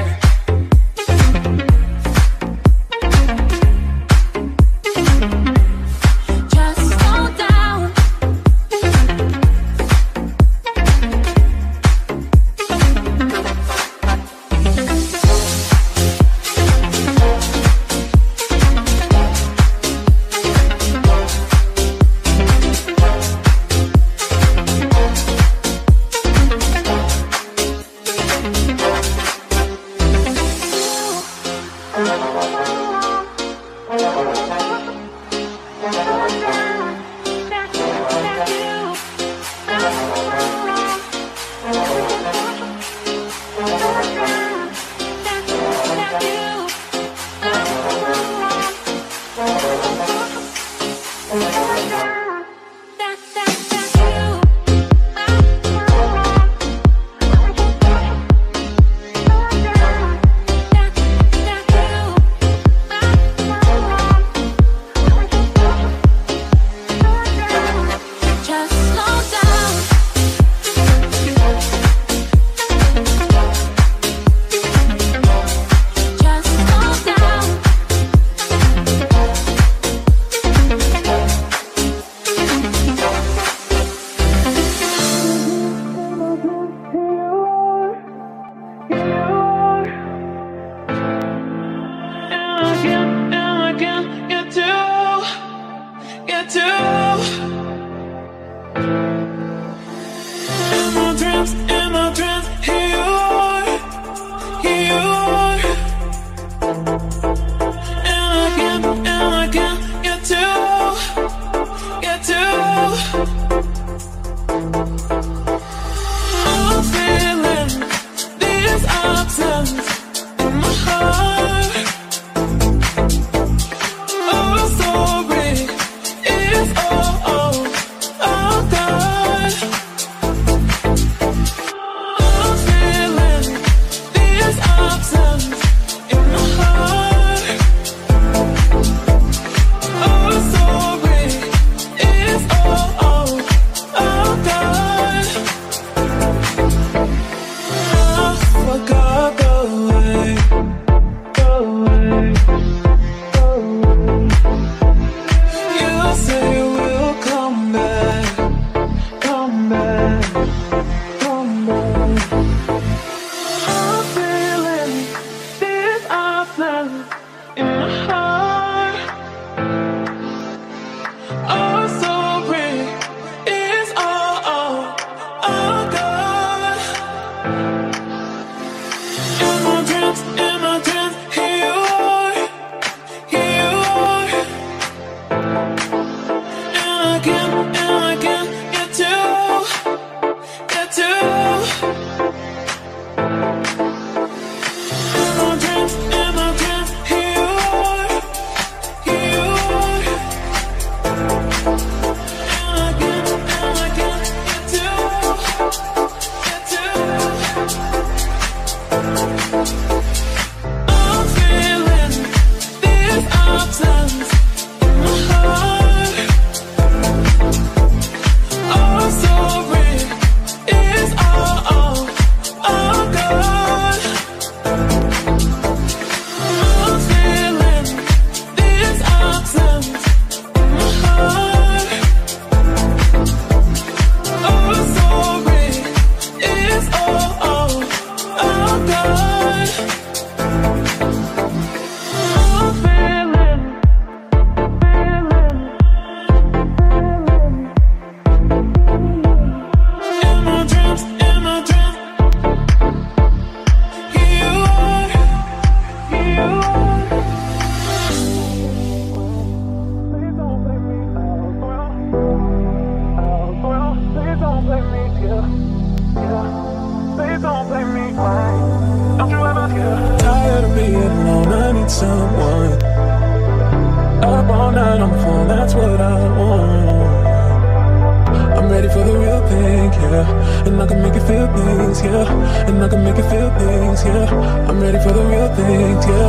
Please don't blame me. Why don't you ever care? Tired of being alone, I need someone. Up all night on the phone, that's what I want. I'm ready for the real thing, yeah. And I can make you feel things, yeah. And I can make you feel things, yeah. I'm ready for the real things, yeah.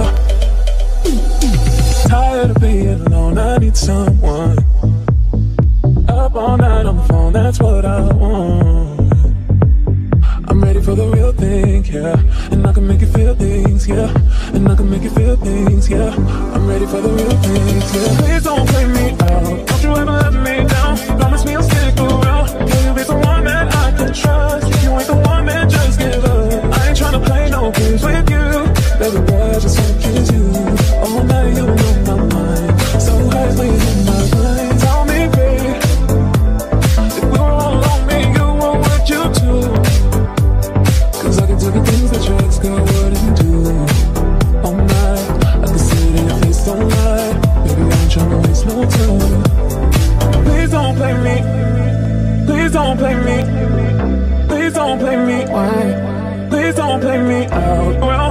Tired of being alone, I need someone. Up all night on the phone, that's what I want. I'm ready for the real thing, yeah. And I can make you feel things, yeah. And I can make you feel things, yeah. I'm ready for the real things, yeah. Please don't play me out. Don't you ever let me down. Promise me you'll stick around. Can you be the one that I can trust? You ain't the one that just give up. I ain't tryna play no games with you. Baby boy, I just wanna kiss you. All night you know my mind. So high when you in my mind. Tell me, babe, if we were all lonely, you what would you do? Cause I can do the things that your ex-girl wouldn't do. All night, I can see it in your face, don't lie. Baby, I ain't tryna waste no time. Please don't play me. Please don't play me. Please don't play me. Why? Please don't play me out. Well,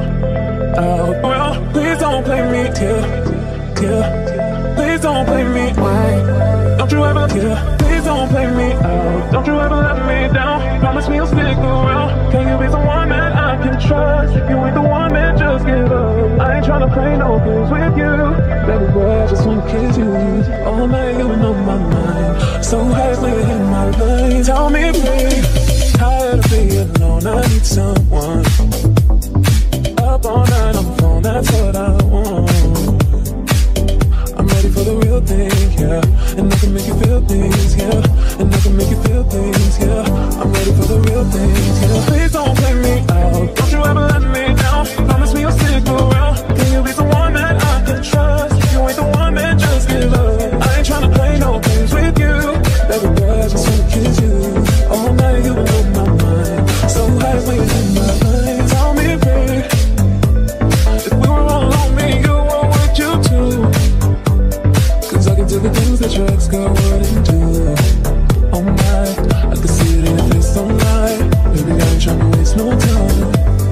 please don't play me. Yeah. Please don't play me. Why? Don't you ever care? Please don't play me out. Don't you ever let me down. Promise me you'll stick around. Can you be the one that I can trust? You ain't the one that just give up. I ain't tryna play no games with you. Baby boy, I just wanna kiss you. All night you know my mind. So high when you're in my line. Tell me, babe, tired of being alone, I need someone. Up all night on the phone, that's what I want. I'm ready for the real thing, yeah. And I can make you feel things, yeah. And I can make you feel things, yeah. I'm ready for the real things, yeah. Please don't play me out. Don't you ever let me down. Promise me you'll stick around. Can you be the one that I can trust? You ain't the one that just give up. I ain't tryna play no games with you. Baby boy, I just wanna kiss you. All night you know my mind. So high when you're in my mind. Tell me, babe, if we were all lonely, you what would you do? Cause I can do the things that your ex-girl wouldn't do. Oh my, I can see it in your face, don't lie. Baby, I ain't tryna waste no time.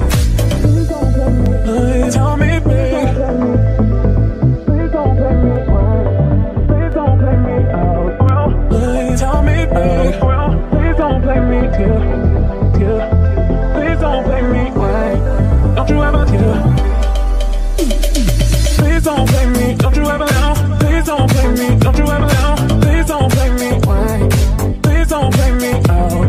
Tell me, babe, please don't play me. Please don't play me out. Well, tell me, babe, well, please don't play me. Yeah. Please don't play me. Why? Don't you ever care? Please don't play me. Don't you ever down. Please don't play me. Don't you ever down. Please don't play me. Why? Please don't play me out.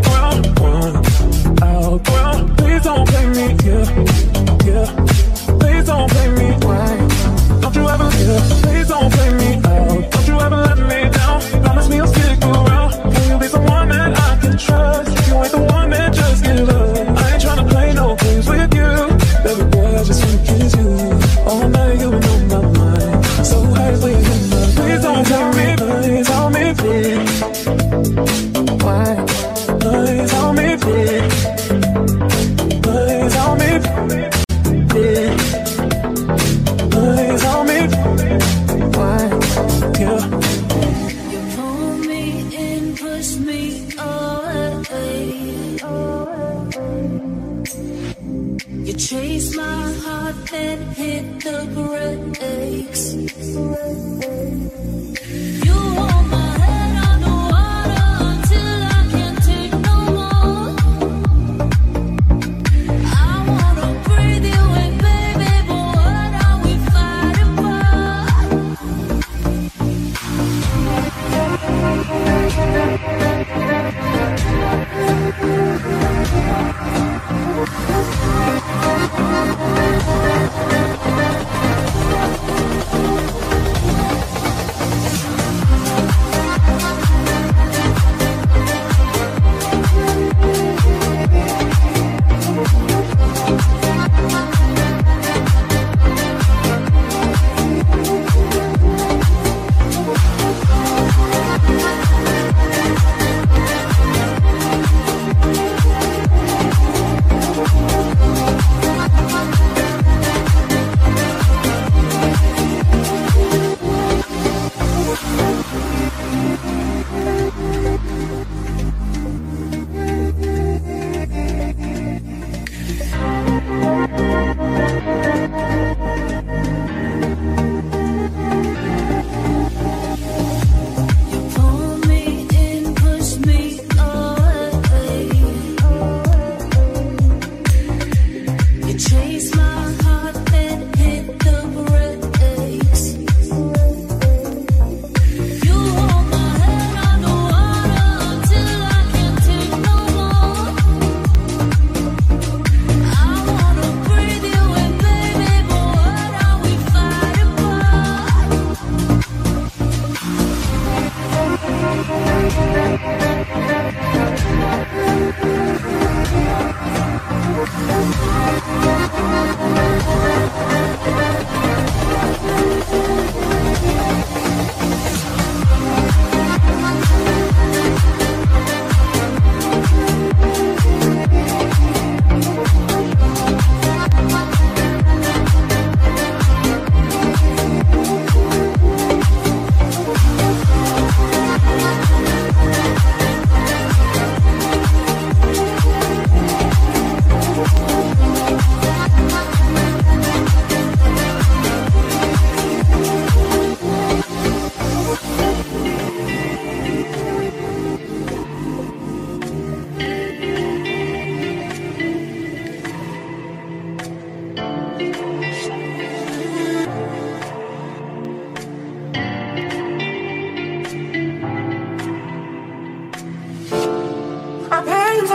Well, please don't play me. Yeah. Please don't play me. Why? Don't you ever care? Please don't play me out. Don't you ever let me down. Promise me you'll stick around. Can you be the one that I can trust? You ain't the one that just give up. I ain't tryna play no games with you. Baby boy, I just wanna kiss you. All night you know my mind. So high when you're in my mind. Please don't tell me, please tell me, please. Why? Please tell me, please. Please tell me, please. Please tell me, why? Yeah. You pull me in, push me away. You chase my heart, then hit the brakes. You hold my head underwater until I can't take no more. I wanna breathe you in, baby, but what are we fighting for?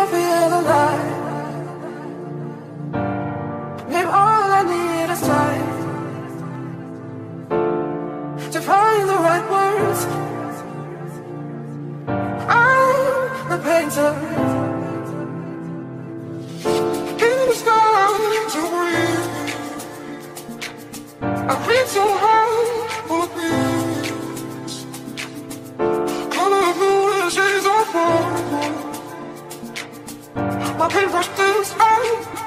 I feel alive. Maybe all I need is time to find the right words. I'm the painter in the sky to breathe. I reach so high for peace. Colorful shades of purple. My paintbrush still sky.